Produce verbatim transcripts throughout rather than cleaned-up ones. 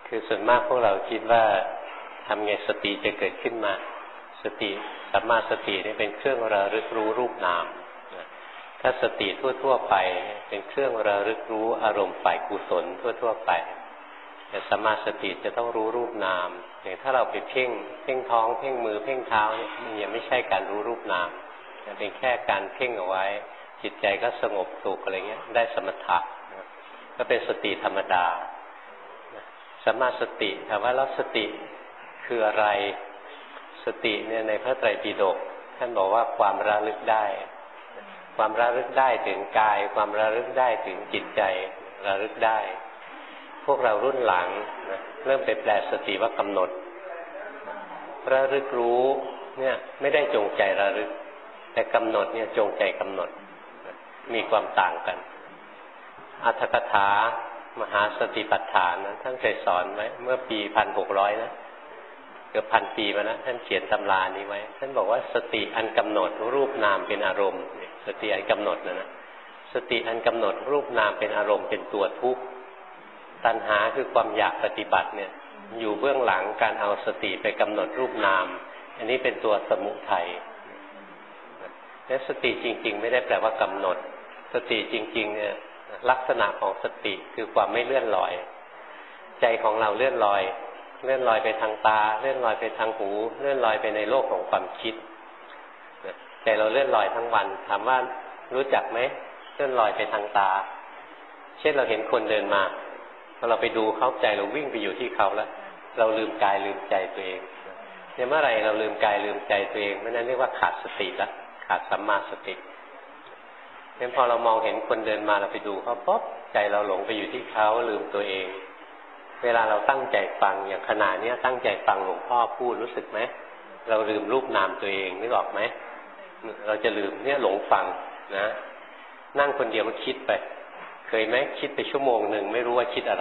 คือส่วนมากพวกเราคิดว่าทำไงสติจะเกิดขึ้นมาสติสัมมาสตินี่เป็นเครื่องระลึกรู้รูปนามถ้าสติทั่วๆไปเป็นเครื่องระลึกรู้อารมณ์ฝ่ายกุศลทั่วๆไปแต่สัมมาสติจะต้องรู้รูปนามอย่างถ้าเราไปเพ่งเพ่งท้องเพ่งมือเพ่งเท้าเนี่ยมันยังไม่ใช่การรู้รูปนามเป็นแค่การเพ่งเอาไว้จิตใจก็สงบสุขอะไรเงี้ยได้สมถะก็เป็นสติธรรมดาสัมมาสติถามว่าแล้วสติคืออะไรสติเนี่ยในพระไตรปิฎกท่านบอกว่าความระลึกได้ความระลึกได้ถึงกายความระลึกได้ถึงจิตใจระลึกได้พวกเรารุ่นหลังนะเริ่มไปแปลสติว่ากำหนดระลึกรู้เนี่ยไม่ได้จงใจระลึกแต่กำหนดเนี่ยจงใจกำหนดมีความต่างกันอรรถกถามหาสติปัฏฐานนะท่านเคยสอนไว้เมื่อปีพันหกร้อยนะเกือบพันปีมานะท่านเขียนตำรานี้ไว้ท่านบอกว่าสติอันกำหนดรูปนามเป็นอารมณ์สติอันกำหนดนะนะสติอันกำหนดรูปนามเป็นอารมณ์เป็นตัวทุกข์ตัณหาคือความอยากปฏิบัติเนี่ยอยู่เบื้องหลังการเอาสติไปกำหนดรูปนามอันนี้เป็นตัวสมุทัยและสติจริงๆไม่ได้แปลว่ากำหนดสติจริงๆเนี่ยลักษณะของสติคือความไม่เลื่อนลอยใจของเราเลื่อนลอยเลื่อนลอยไปทางตาเลื่อนลอยไปทางหูเลื่อนลอยไปในโลกของความคิดใจเราเลื่อนลอยทั้งวันถามว่ารู้จักไหมเลื่อนลอยไปทางตาเช่นเราเห็นคนเดินมาพอเราไปดูเขาใจเราวิ่งไปอยู่ที่เขาแล้วเราลืมกายลืมใจตัวเองเนี่ยเมื่อไหร่เราลืมกายลืมใจตัวเองนั่นเรียกว่าขาดสติแล้วขาดสัมมาสติงั้นพอเรามองเห็นคนเดินมาเราไปดูเขาป๊อบใจเราหลงไปอยู่ที่เขาลืมตัวเองเวลาเราตั้งใจฟังอย่างขณะนี้ตั้งใจฟังหลวงพ่อพูดรู้สึกไหมเราลืมรูปนามตัวเองนึกออกไหมเราจะลืมเนี่ยหลงฟังนะนั่งคนเดียวมันคิดไปเคยไหมคิดไปชั่วโมงหนึ่งไม่รู้ว่าคิดอะไร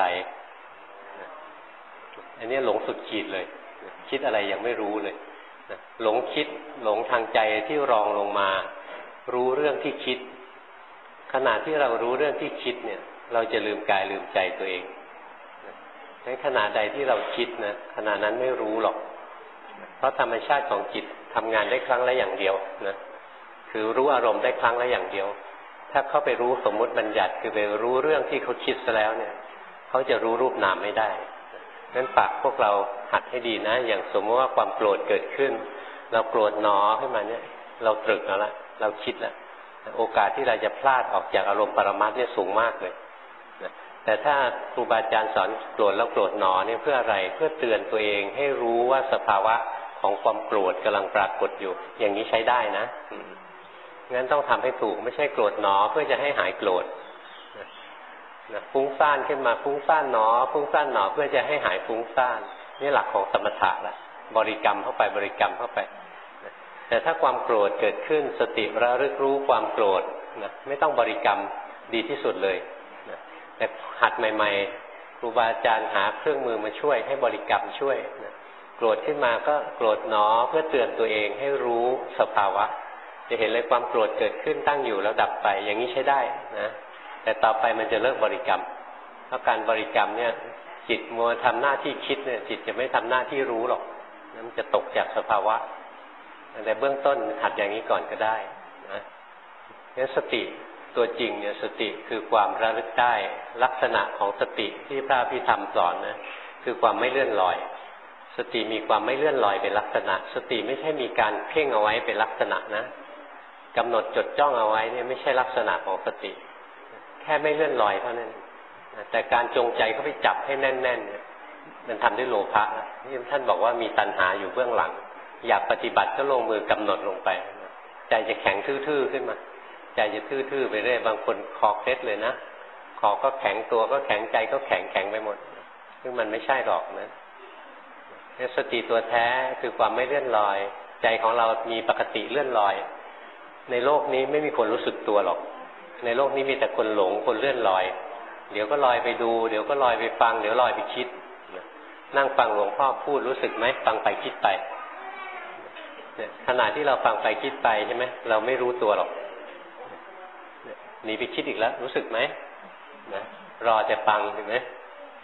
อันนี้หลงสุดขีดเลยคิดอะไรยังไม่รู้เลยหลงคิดหลงทางใจที่รองลงมารู้เรื่องที่คิดขณะที่เรารู้เรื่องที่คิดเนี่ยเราจะลืมกายลืมใจตัวเองในขณะใดที่เราคิดนะขณะนั้นไม่รู้หรอกเพราะธรรมชาติของจิตทำงานได้ครั้งละอย่างเดียวนะคือรู้อารมณ์ได้ครั้งละอย่างเดียวถ้าเขาไปรู้สมมุติบัญญัติคือไปรู้เรื่องที่เขาคิดซะแล้วเนี่ยเขาจะรู้รูปนามไม่ได้นั้นฝากพวกเราหัดให้ดีนะอย่างสมมติว่าความโกรธเกิดขึ้นเราโกรธหนอขึ้นมาเนี่ยเราตรึกแล้วละเราคิดแล้วโอกาสที่เราจะพลาดออกจากอารมณ์ปรมัตถ์เนี่ยสูงมากเลยแต่ถ้าครูบาอาจารย์สอนโกรธแล้วโกรธหนอเนี่ยเพื่ออะไรเพื่อเตือนตัวเองให้รู้ว่าสภาวะของความโกรธกำลังปรากฏอยู่อย่างนี้ใช้ได้นะงั้นต้องทำให้ถูกไม่ใช่โกรธหนอเพื่อจะให้หายโกรธฟุ้งซ่านขึ้นมาฟุ้งซ่านหนอฟุ้งซ่านหนอเพื่อจะให้หายฟุ้งซ่านนี่หลักของสมถะละบริกรรมเข้าไปบริกรรมเข้าไปแต่ถ้าความโกรธเกิดขึ้นสติระลึกรู้ความโกรธนะไม่ต้องบริกรรมดีที่สุดเลยนะแต่หัดใหม่ๆครูบาอาจารย์หาเครื่องมือมาช่วยให้บริกรรมช่วยนะโกรธขึ้นมาก็โกรธหนอเพื่อเตือนตัวเองให้รู้สภาวะจะเห็นเลยความโกรธเกิดขึ้นตั้งอยู่แล้วดับไปอย่างนี้ใช้ได้นะแต่ต่อไปมันจะเลิกบริกรรมเพราะการบริกรรมเนี่ยจิตมัวทำหน้าที่คิดเนี่ยจิตจะไม่ทำหน้าที่รู้หรอกมันจะตกจากสภาวะแต่เบื้องต้นหัดอย่างนี้ก่อนก็ได้นะงั้นสติตัวจริงเนี่ยสติคือความระลึกได้ลักษณะของสติที่พระพิธรรมสอนนะคือความไม่เลื่อนลอยสติมีความไม่เลื่อนลอยเป็นลักษณะสติไม่ใช่มีการเพ่งเอาไว้เป็นลักษณะนะกำหนดจดจ้องเอาไว้เนี่ยไม่ใช่ลักษณะของสติแค่ไม่เลื่อนลอยเท่านั้นแต่การจงใจเข้าไปจับให้แน่นๆเนี่ยมันทำด้วยโลภะที่ท่านบอกว่ามีตัณหาอยู่เบื้องหลังอยากปฏิบัติก็ลงมือกำหนดลงไปใจจะแข็งทื่อๆขึ้นมาใจจะทื่อๆไปเรื่อยบางคนคอเคล็ดเลยนะคอก็แข็งตัวก็แข็งใจก็แข็งแข็งไปหมดซึ่งมันไม่ใช่หรอกนะสติตัวแท้คือความไม่เลื่อนลอยใจของเรามีปกติเลื่อนลอยในโลกนี้ไม่มีคนรู้สึกตัวหรอกในโลกนี้มีแต่คนหลงคนเลื่อนลอยเดี๋ยวก็ลอยไปดูเดี๋ยวก็ลอยไปฟังเดี๋ยวลอยไปคิดนั่งฟังหลวงพ่อพูดรู้สึกไหมฟังไปคิดไปขณะที่เราฟังไปคิดไปใช่ไหมเราไม่รู้ตัวหรอกหนีไปคิดอีกแล้วรู้สึกไหมนะรอจะฟังเห็นไหม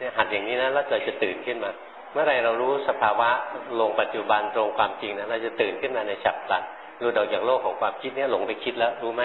เนี่ยหัดอย่างนี้นะแล้วเราจะตื่นขึ้นมาเมื่อไรเรารู้สภาวะลงปัจจุบันตรงความจริงนะเราจะตื่นขึ้นมาในฉับพลันหลุดออกจากโลกของความคิดเนี่ยหลงไปคิดแล้วรู้ไหม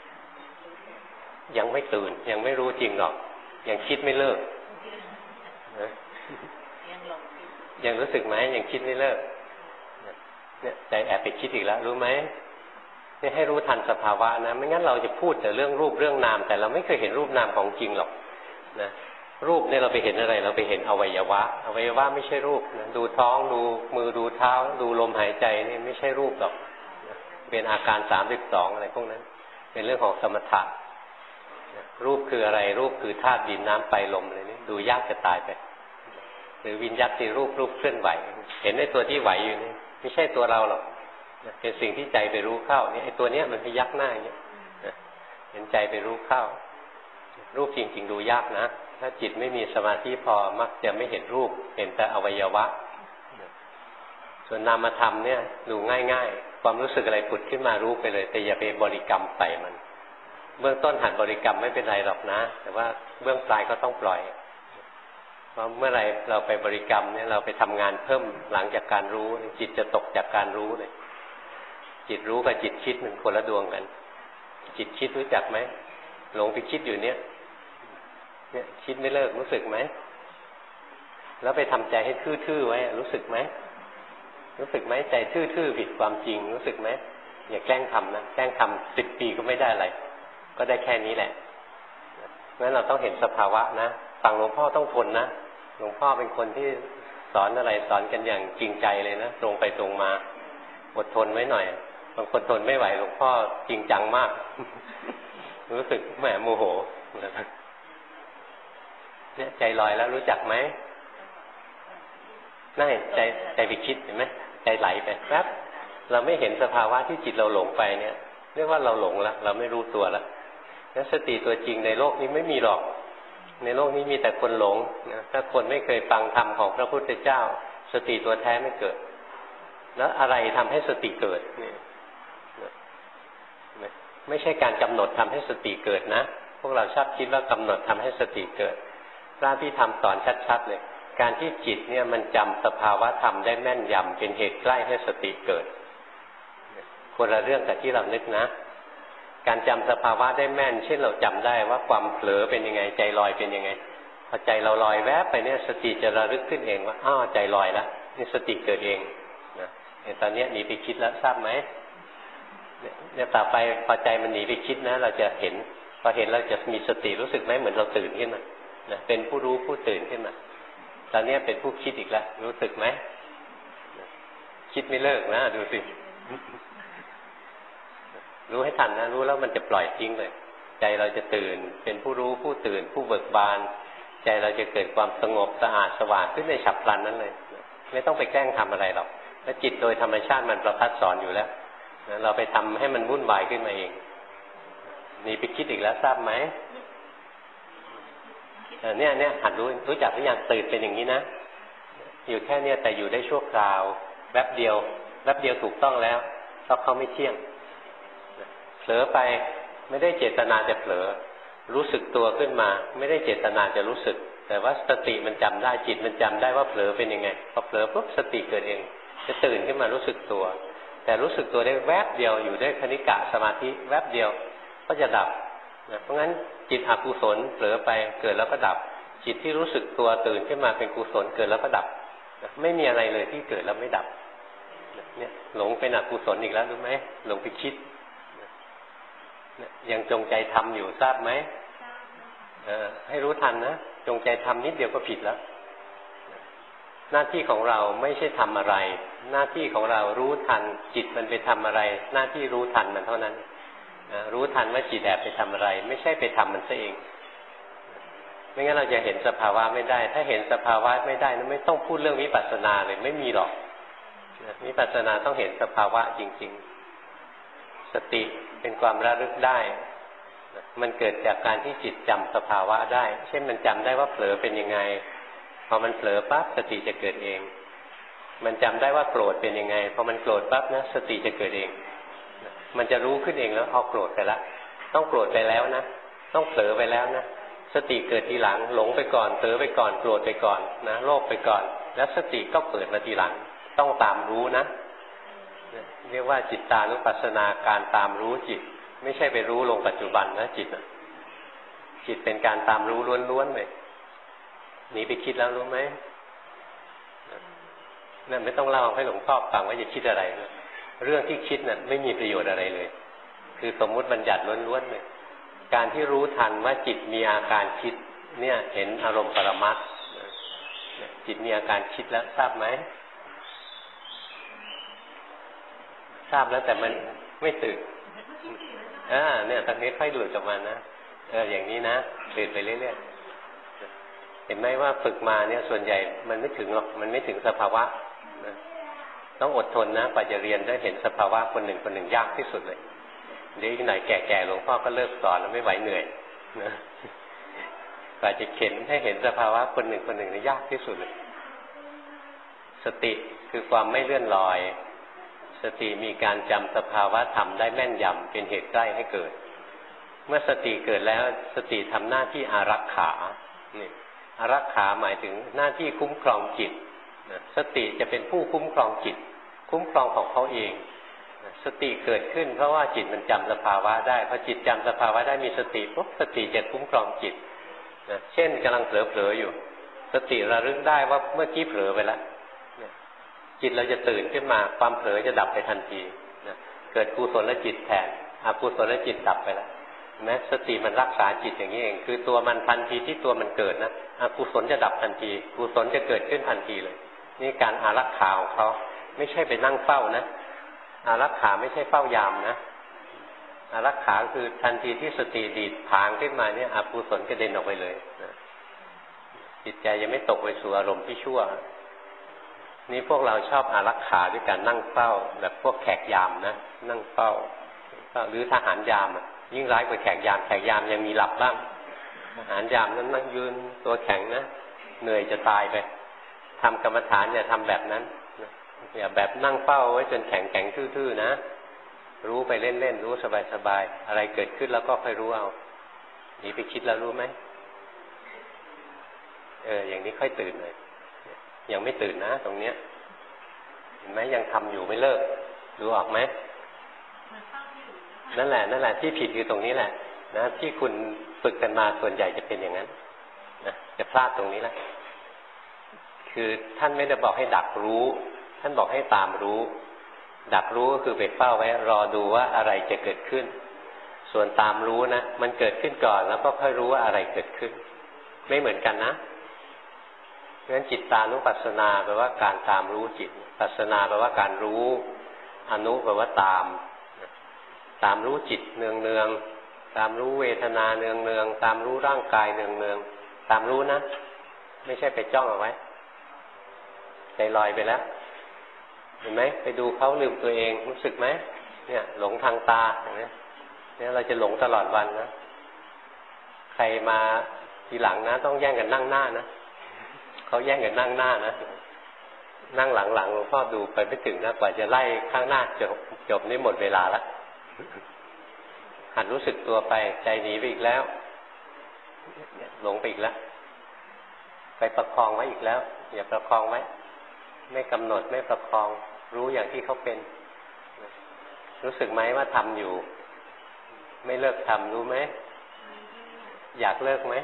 ยังไม่ตื่นยังไม่รู้จริงหรอกยังคิดไม่เลิกนะยังรู้สึกไหมยังคิดไม่เลิกเนี่ยใจแอบไปคิดอีกแล้วรู้ไหมนี่ให้รู้ทันสภาวะนะไม่งั้นเราจะพูดแต่เรื่องรูปเรื่องนามแต่เราไม่เคยเห็นรูปนามของจริงหรอกนะรูปเนี่ยเราไปเห็นอะไรเราไปเห็นอวัยวะอวัยวะไม่ใช่รูปนะดูท้องดูมือดูเท้าดูลมหายใจนี่ไม่ใช่รูปหรอกนะเป็นอาการสามสิบสองอะไรพวกนั้นเป็นเรื่องของสมถะนะรูปคืออะไรรูปคือธาตุดินน้ำไฟลมอะไรนี่ดูยากจะตายไปหรือวิญญาณที่รูปรูปเคลื่อนไหวเห็นไอ้ตัวที่ไหวอยู่นี่ไม่ใช่ตัวเราหรอกเป็นสิ่งที่ใจไปรู้เข้านี่ไอ้ตัวเนี้ยมันพยักหน้าอย่างเงี้ยเห็นใจไปรู้เข้ารูปจริงๆดูยากนะถ้าจิตไม่มีสมาธิพอมักจะไม่เห็นรูปเห็นแต่อวัยวะส่วนนามธรรมเนี่ยดูง่ายๆความรู้สึกอะไรผุดขึ้นมารู้ไปเลยแต่อย่าไปบริกรรมใส่มันเบื้องต้นหัดบริกรรมไม่เป็นไรหรอกนะแต่ว่าเบื้องปลายก็ต้องปล่อยเพราะเมื่อไรเราไปบริกรรมเนี่ยเราไปทำงานเพิ่มหลังจากการรู้จิตจะตกจากการรู้เลยจิตรู้กับจิตคิดมันคนละดวงกันจิตคิดรู้จักไหมหลงไปคิดอยู่เนี่ยเนี่ยคิดไม่เลิกรู้สึกไหมแล้วไปทำใจให้ทื่อๆไว้รู้สึกไหมรู้สึกไหมใจทื่อๆผิดความจริงรู้สึกไหมอย่าแกล้งทำนะแกล้งทำสิบปีก็ไม่ได้อะไรก็ได้แค่นี้แหละงั้นเราต้องเห็นสภาวะนะฝั่งหลวงพ่อต้องทนนะหลวงพ่อเป็นคนที่สอนอะไรสอนกันอย่างจริงใจเลยนะตรงไปตรงมาอดทนไว้หน่อยบางคนทนไม่ไหวหลวงพ่อจริงจังมากรู้สึกแหมโมโหเนี่ยใจลอยแล้วรู้จักไหมนั่นใจใจไปคิดเห็นไหมใจไหลไปแป๊บเราไม่เห็นสภาวะที่จิตเราหลงไปเนี่ยเรียกว่าเราหลงแล้วเราไม่รู้ตัวแล้วแล้วสติตัวจริงในโลกนี้ไม่มีหรอกในโลกนี้มีแต่คนหลงนะถ้าคนไม่เคยฟังธรรมของพระพุทธเจ้าสติตัวแท้ไม่เกิดแล้วอะไรทำให้สติเกิดเนี่ยไม่ใช่การกำหนดทำให้สติเกิดนะพวกเราชอบคิดว่ากำหนดทำให้สติเกิดพระพี่ธรรมสอนชัดๆเลยการที่จิตเนี่ยมันจำสภาวะธรรมได้แม่นยำเป็นเหตุใกล้ให้สติเกิดคนละเรื่องกับที่เรานึกนะการจำสภาวะได้แม่นเช่นเราจำได้ว่าความเผลอเป็นยังไงใจลอยเป็นยังไงพอใจเราลอยแวบไปเนี่ยสติจะระลึกขึ้นเองว่าอ้าวใจลอยแล้วนี่สติเกิดเองนะตอนนี้หนีไปคิดแล้วทราบไหมเนี่ยต่อไปพอใจมันหนีไปคิดนะเราจะเห็นพอเห็นเราจะมีสติรู้สึกไหมเหมือนเราตื่นขึ้นมานะเป็นผู้รู้ผู้ตื่นขึ้นมาตอนนี้เป็นผู้คิดอีกแล้วรู้สึกไหมคิดไม่เลิกนะดูสิรู้ให้ทันนะรู้แล้วมันจะปล่อยทิ้งเลยใจเราจะตื่นเป็นผู้รู้ผู้ตื่นผู้เบิกบานใจเราจะเกิดความสงบสะอาดสว่างขึ้นในฉับพลันนั้นเลยไม่ต้องไปแกล้งทำอะไรหรอกแล้วจิตโดยธรรมชาติมันประพัดสอนอยู่แล้วเราไปทำให้มันวุ่นวายขึ้นมาเองนี่ไปคิดอีกแล้วทราบไหมเนี่ยเนี่ยหัดรู้รู้จักหรือยังตื่นเป็นอย่างนี้นะอยู่แค่เนี้ยแต่อยู่ได้ชั่วคราวแวบเดียวแวบเดียวถูกต้องแล้วเพราะเขาไม่เที่ยงเผลอไปไม่ได้เจตนาจะเผลอรู้สึกตัวขึ้นมาไม่ได้เจตนาจะรู้สึกแต่ว่าสติมันจำได้จิตมันจำได้ว่าเผลอเป็นยังไงพอเผลอปุ๊บสติเกิดเองจะตื่นขึ้นมารู้สึกตัวแต่รู้สึกตัวได้แวบเดียวอยู่ได้คณิกะสมาธิแวบเดียวก็จะดับนะเพราะงั้นจิตอกุศลเผลอไปเกิดแล้วก็ดับจิตที่รู้สึกตัวตื่นขึ้นมาเป็นกุศลเกิดแล้วก็ดับนะไม่มีอะไรเลยที่เกิดแล้วไม่ดับเนี่ยหลงเป็นอกุศลอีกแล้วรู้ไหมหลงไปคิดยังจงใจทำอยู่ทราบไหมเออให้รู้ทันนะจงใจทำนิดเดียวก็ผิดแล้วหน้าที่ของเราไม่ใช่ทำอะไรหน้าที่ของเรารู้ทันจิตมันไปทำอะไรหน้าที่รู้ทันมันเท่านั้นรู้ทันว่าจิตแอบไปทำอะไรไม่ใช่ไปทำมันซะเองไม่งั้นเราจะเห็นสภาวะไม่ได้ถ้าเห็นสภาวะไม่ได้นั้นไม่ต้องพูดเรื่องวิปัสสนาเลยไม่มีหรอกวิปัสสนาต้องเห็นสภาวะจริงๆสติเป็นความระลึกได้มันเกิดจากการที่จิตจำสภาวะได้เช่นมันจำได้ว่าเผลอเป็นยังไงพอมันเผลอปั๊บสติจะเกิดเองมันจำได้ว่าโกรธเป็นยังไงพอมันโกรธปั๊บนะสติจะเกิดเองมันจะรู้ขึ้นเองแล้วเอาโกรธไปแล้วต้องโกรธไปแล้วนะต้องเผลอไปแล้วนะสติเกิดทีหลังหลงไปก่อนเผลอไปก่อนโกรธไปก่อนนะโลภไปก่อนแล้วสติก็เกิดมาทีหลังต้องตามรู้นะเรียกว่าจิตตานุปัสสนาการตามรู้จิตไม่ใช่ไปรู้ลงปัจจุบันนะจิตจิตเป็นการตามรู้ล้วนๆเลยหนีไปคิดแล้วรู้ไหมนั่นไม่ต้องเล่าให้หลวงพ่อฟังว่าจะคิดอะไรนะเรื่องที่คิดน่ะไม่มีประโยชน์อะไรเลยคือสมมุติบัญญัติล้วนๆเลยการที่รู้ทันว่าจิตมีอาการคิดเนี่ยเห็นอารมณ์ปรมัตถ์จิตมีอาการคิดแล้วทราบไหมทราบแล้วแต่มันไม่ตื่นอ่าเนี่ยตอนนี้ค่อยหลุดออกมานะเอออย่างนี้นะตื่นไปเรื่อยๆเห็นไหมว่าฝึกมาเนี่ยส่วนใหญ่มันไม่ถึงหรอกมันไม่ถึงสภาวะนะต้องอดทนนะกว่าจะเรียนได้เห็นสภาวะคนหนึ่งคนหนึ่งยากที่สุดเลยเดี๋ยวอีกหน่อยแก่ๆหลวงพ่อก็เลิกสอนแล้วไม่ไหวเหนื่อยนะกว่าจะเข็นให้เห็นสภาวะคนหนึ่งคนหนึ่งนี่ยากที่สุดเลยสติคือความไม่เลื่อนลอยสติมีการจำสภาวะธรรมได้แม่นยำเป็นเหตุใกล้ให้เกิดเมื่อสติเกิดแล้วสติทำหน้าที่อารักขานี่อารักขาหมายถึงหน้าที่คุ้มครองจิตสติจะเป็นผู้คุ้มครองจิตคุ้มครองของเขาเองสติเกิดขึ้นเพราะว่าจิตมันจำสภาวะได้พอจิตจำสภาวะได้มีสติปุ๊บสติจะคุ้มครองจิตนะเช่นกำลังเผลอๆอยู่สติระลึกได้ว่าเมื่อกี้เผลอไปแล้วจิตเราจะตื่นขึ้นมาความเผลอจะดับไปทันทีนะเกิดกุศลจิตแทนอกุศลจิตดับไปแล้วแม้สติมันรักษาจิตอย่างนี้เองคือตัวมันทันทีที่ตัวมันเกิดนะอกุศลจะดับทันทีกุศลจะเกิดขึ้นทันทีเลยนี่การอารักขาของเขาไม่ใช่ไปนั่งเฝ้านะอารักขาไม่ใช่เฝ้ายามนะอารักขาคือทันทีที่สติดีดผางขึ้นมาเนี่ยอกุศลกระเด็นออกไปเลยนะจิตใจยังไม่ตกไปสู่อารมณ์ที่ชั่วนี่พวกเราชอบอารักขาด้วยการนั่งเฝ้าแบบพวกแขกยามนะนั่งเฝ้าหรือทหารยามยิ่งร้ายกว่าแขกยามแขกยามยังมีหลับบ้างทหารยามนั้นนั่งยืนตัวแข็งนะเหนื่อยจะตายไปทำกรรมฐานอย่าทำแบบนั้นอย่าแบบนั่งเฝ้าไว้จนแข็งแข็งทื่อๆนะรู้ไปเล่นๆรู้สบายๆอะไรเกิดขึ้นแล้วก็ค่อยรู้เอาหนีไปคิดแล้วรู้ไหมเอออย่างนี้ค่อยตื่นเลยยังไม่ตื่นนะตรงเนี้ยเห็นไหมยังทำอยู่ไม่เลิกดูออกไหมนั่นแหละนั่นแหละที่ผิดคือตรงนี้แหละนะที่คุณฝึกกันมาส่วนใหญ่จะเป็นอย่างนั้นนะจะพลาดตรงนี้แหละคือท่านไม่ได้บอกให้ดักรู้ท่านบอกให้ตามรู้ดักรู้ก็คือไปเฝ้าไว้รอดูว่าอะไรจะเกิดขึ้นส่วนตามรู้นะมันเกิดขึ้นก่อนแล้วก็ค่อยรู้ว่าอะไรเกิดขึ้นไม่เหมือนกันนะเพราะฉะนั้นจิตตานุปัสสนาแปลว่าการตามรู้จิตปัสสนาแปลว่าการรู้อนุแปลว่าตามตามรู้จิตเนืองเนืองตามรู้เวทนาเนืองเนืองตามรู้ร่างกายเนืองเนืองตามรู้นะไม่ใช่ไปจ้องเอาไว้ใจลอยไปแล้วเห็นไหมไปดูเขาลืมตัวเองรู้สึกไหมเนี่ยหลงทางตาเห็นไหมเนี่ยเราจะหลงตลอดวันนะใครมาทีหลังนะต้องแย่งกันนั่งหน้านะเขาแย่งกันนั่งหน้านะนั่งหลังๆหลวงพ่อดูไปไม่ถึงนะกว่าจะไล่ข้างหน้าจบจบนี่หมดเวลาแล้วหันรู้สึกตัวไปใจหนีไปอีกแล้วหลงไปอีกแล้วไปประคองไว้อีกแล้วอย่าประคองไว้ไม่กำหนดไม่ประคองรู้อย่างที่เขาเป็นรู้สึกไหมว่าทำอยู่ไม่เลิกทำรู้ไหมอยากเลิกไหม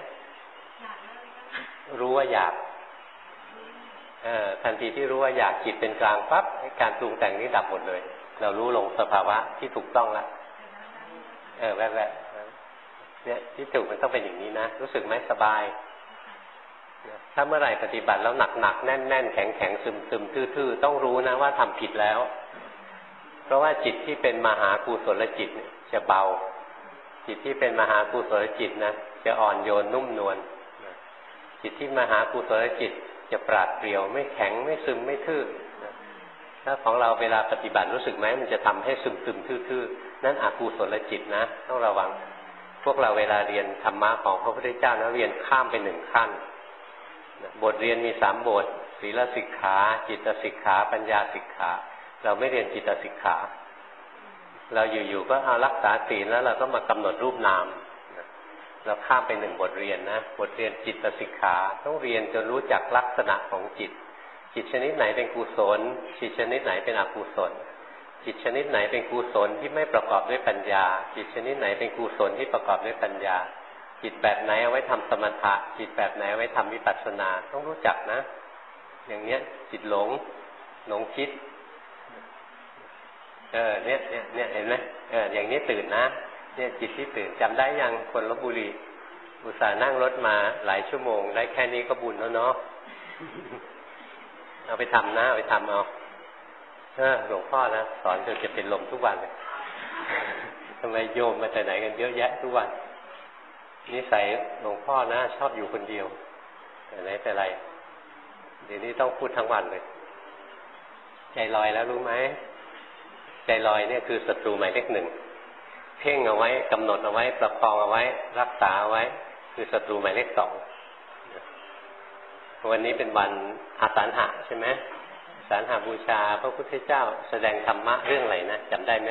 รู้ว่าอยากเออทันทีที่รู้ว่าอยากจิตเป็นกลางปั๊บการปรุงแต่งนี้ดับหมดเลยเรารู้ลงสภาวะที่ถูกต้องแล้วเออแวบๆเนี่ยที่ถูกมันต้องเป็นอย่างนี้นะรู้สึกไหมสบายถ้าเมื่อไหร่ปฏิบัติแล้วหนักๆแน่นๆแข็งๆซึมๆทื่อๆต้องรู้นะว่าทำผิดแล้วเพราะว่าจิตที่เป็นมหากุศลจิตเนี่ยจะเบาจิตที่เป็นมหากุศลจิตนะจะอ่อนโยนนุ่มนวลจิตที่มหากุศลจิตจะปราดเปรียวไม่แข็งไม่ซึมไม่ทื่อถ้าของเราเวลาปฏิบัติรู้สึกไหมมันจะทำให้ซึมซึมทื่อๆนั่นอกุศลจิตนะต้องระวังพวกเราเวลาเรียนธรรมะของพระพุทธเจ้านะเรียนข้ามไปหนึ่งขั้นบทเรียนมีสามบทศีลสิกขาจิตสิกขาปัญญาสิกขาเราไม่เรียนจิตสิกขาเราอยู่ๆก็เอารักษาศีลแล้วเราก็มากำหนดรูปนามเราข้ามไปหนึ่งบทเรียนนะบทเรียนจิตสิกขาต้องเรียนจนรู้จักลักษณะของจิตจิตชนิดไหนเป็นกุศลจิตชนิดไหนเป็นอกุศลจิตชนิดไหนเป็นกุศลที่ไม่ประกอบด้วยปัญญาจิตชนิดไหนเป็นกุศลที่ประกอบด้วยปัญญาจิตแบบไหนเอาไว้ทำสมถะจิตแบบไหนเอาไว้ทำวิปัสสนาต้องรู้จักนะอย่างเนี้ยจิตหลงหลงคิดเออเนี้ยเนี้ยเนี้ยเห็นไหมเอออย่างนี้ตื่นนะเนี่ยจิตที่ตื่นจำได้ยังคนลพบุรีอุตส่าห์นั่งรถมาหลายชั่วโมงได้แค่นี้ก็บุญแล้วเนาะเอาไปทำนะเอาไปทำเอาเออหลวงพ่อนะสอนจนจะเป็นลมทุกวันเลยทำไมโยมมาแต่ไหนกันเยอะแยะทุกวันนิสัยหลวงพ่อนะชอบอยู่คนเดียวแต่ไหนแต่ไรเดี๋ยวนี้ต้องพูดทั้งวันเลยใจลอยแล้วรู้ไหมใจลอยเนี่ยคือศัตรูหมายเลขหนึ่งเพ่งเอาไว้กำหนดเอาไว้ประคองเอาไว้รักษาเอาไว้คือศัตรูหมายเลขสองวันนี้เป็นวันอาสาฬหะใช่ไหมอาสาฬหะบูชาพระพุทธเจ้าแสดงธรรมะเรื่องอะไรนะจำได้ไหม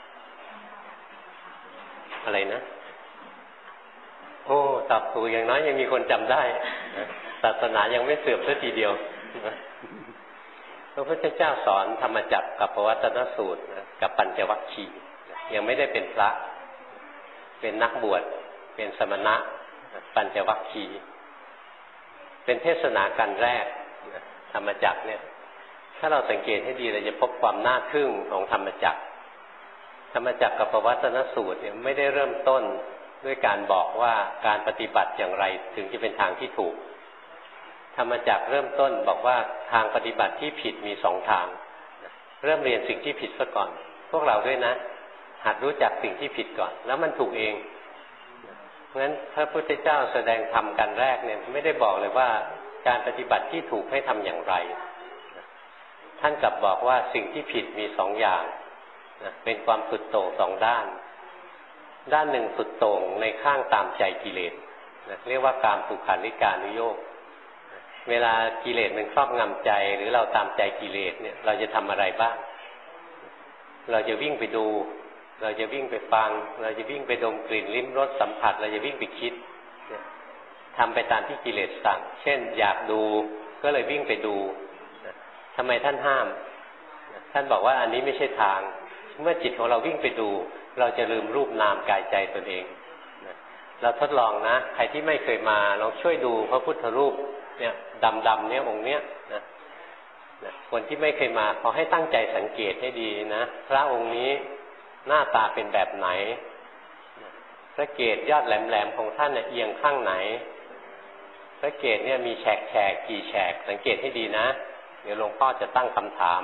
อะไรนะโอ้ตอบถูกอย่างน้อยยังมีคนจำได้ศาสนายังไม่เสื่อมสักทีเดียวพระพุทธเจ้าสอนธรรมจักรกับปวัตตนสูตรกับปัญจวัคคีย์ยังไม่ได้เป็นพระเป็นนักบวชเป็นสมณะปัญจวัคคีย์เป็นเทศนาการแรกธรรมจักรเนี่ยถ้าเราสังเกตให้ดีเราจะพบความน่าทึ่งของธรรมจักรธรรมจักรกับปวัตตนสูตรเนี่ยไม่ได้เริ่มต้นด้วยการบอกว่าการปฏิบัติอย่างไรถึงจะเป็นทางที่ถูกธรรมจักรเริ่มต้นบอกว่าทางปฏิบัติที่ผิดมีสองทางเริ่มเรียนสิ่งที่ผิดซะก่อนพวกเราด้วยนะหัดรู้จักสิ่งที่ผิดก่อนแล้วมันถูกเองเพราะฉะนั้นพระพุทธเจ้าแสดงธรรมกันแรกเนี่ยไม่ได้บอกเลยว่าการปฏิบัติที่ถูกให้ทำอย่างไรท่านกลับบอกว่าสิ่งที่ผิดมีสองอย่างเป็นความสุดโต่งสองด้านด้านหนึ่งสุดโต่งในข้างตามใจกิเลสเรียกว่ากามสุขาริการุโยคเวลากิเลสมันครอบงำใจหรือเราตามใจกิเลสเนี่ยเราจะทำอะไรบ้างเราจะวิ่งไปดูเราจะวิ่งไปฟังเราจะวิ่งไปดมกลิ่นลิ้มรสสัมผัสเราจะวิ่งไปคิดทำไปตามที่กิเลสสั่งเช่นอยากดูก็เลยวิ่งไปดูทำไมท่านห้ามท่านบอกว่าอันนี้ไม่ใช่ทางเมื่อจิตของเราวิ่งไปดูเราจะลืมรูปนามกายใจตนเองเราทดลองนะใครที่ไม่เคยมาลองช่วยดูพระพุทธรูปเนี่ยดำๆเนี่ยองค์เนี้ยนะคนที่ไม่เคยมาขอให้ตั้งใจสังเกตให้ดีนะพระองค์นี้หน้าตาเป็นแบบไหนพระเกศยอดแหลมๆของท่านเนี่ยเอียงข้างไหนพระเกศเนี่ยมีแฉกแฉกกี่แฉกสังเกตให้ดีนะเดี๋ยวหลวงพ่อจะตั้งคำถาม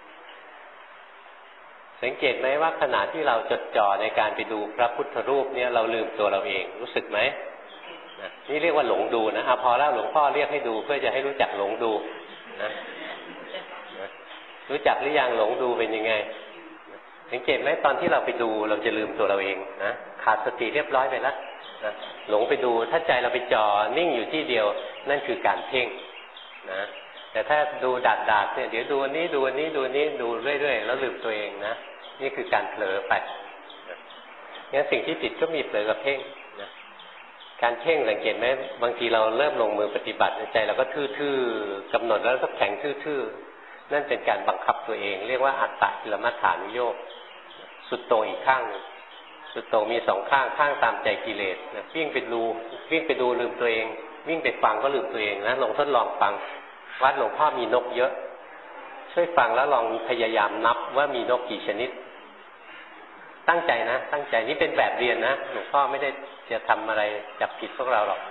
สังเกตไหมว่าขณะที่เราจดจ่อในการไปดูพระพุทธรูปเนี่ยเราลืมตัวเราเองรู้สึกไหมนี่เรียกว่าหลงดูนะอ่ะพอแล้วหลวงพ่อเรียกให้ดูเพื่อจะให้รู้จักหลงดูนะรู้จักหรือยังหลงดูเป็นยังไงสังเกตไหมตอนที่เราไปดูเราจะลืมตัวเราเองนะขาดสติเรียบร้อยไปแล้วนะหลงไปดูถ้าใจเราไปจ่อนิ่งอยู่ที่เดียวนั่นคือการเพ่งนะแต่ถ้าดูดาดดาดเนี่ยเดี๋ยวดูอันนี้ดูอันนี้ดูอันนี้ดูเรื่อยๆแล้วลืมตัวเองนะนี่คือการเผลอไปงั้นสิ่งที่ผิดก็มีเผลอกับเพ่งนะการเพ่งสังเกตไหมบางทีเราเริ่มลงมือปฏิบัติในใจเราก็ทื่อๆกำหนดแล้วก็แข็งทื่อๆนั่นเป็นการบังคับตัวเองเรียกว่าอัตตกิลมัฏฐานุโยคสุดโต่งอีกข้างนึงสุดโต่งมีสองข้างข้างตามใจกิเลสวิ่งไปดูวิ่งไปดูลืมตัวเองวิ่งไปฟังก็ลืมตัวเองนะลองทดลองฟังวัดหลวงพ่อมีนกเยอะช่วยฟังแล้วลองพยายามนับว่ามีนกกี่ชนิดตั้งใจนะตั้งใจนี่เป็นแบบเรียนนะหลวงพ่อไม่ได้จะทำอะไรจับผิดพวกเราหรอก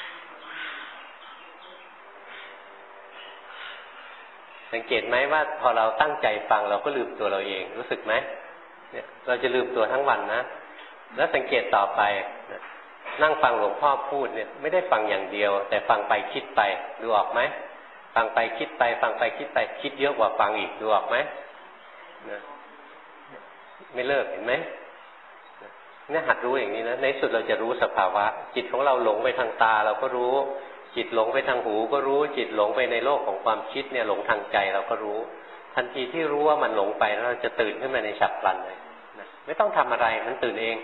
สังเกตไหมว่าพอเราตั้งใจฟังเราก็ลืมตัวเราเองรู้สึกไหมเนี่ยเราจะลืมตัวทั้งวันนะแล้วสังเกตต่อไปนั่งฟังหลวงพ่อพูดเนี่ยไม่ได้ฟังอย่างเดียวแต่ฟังไปคิดไปดูออกไหมฟังไปคิดไปฟังไปคิดไปคิดเยอะกว่าฟังอีกดูออกไหมนะไม่เลิกเห็นไหมเนี่ยหัดรู้อย่างนี้นะในสุดเราจะรู้สภาวะจิตของเราหลงไปทางตาเราก็รู้จิตหลงไปทางหูก็รู้จิตหลงไปในโลกของความคิดเนี่ยหลงทางใจเราก็รู้ทันทีที่รู้ว่ามันหลงไปแล้วเราจะตื่นขึ้นมาในฉับพลันเลยนะไม่ต้องทำอะไรมันตื่นเอง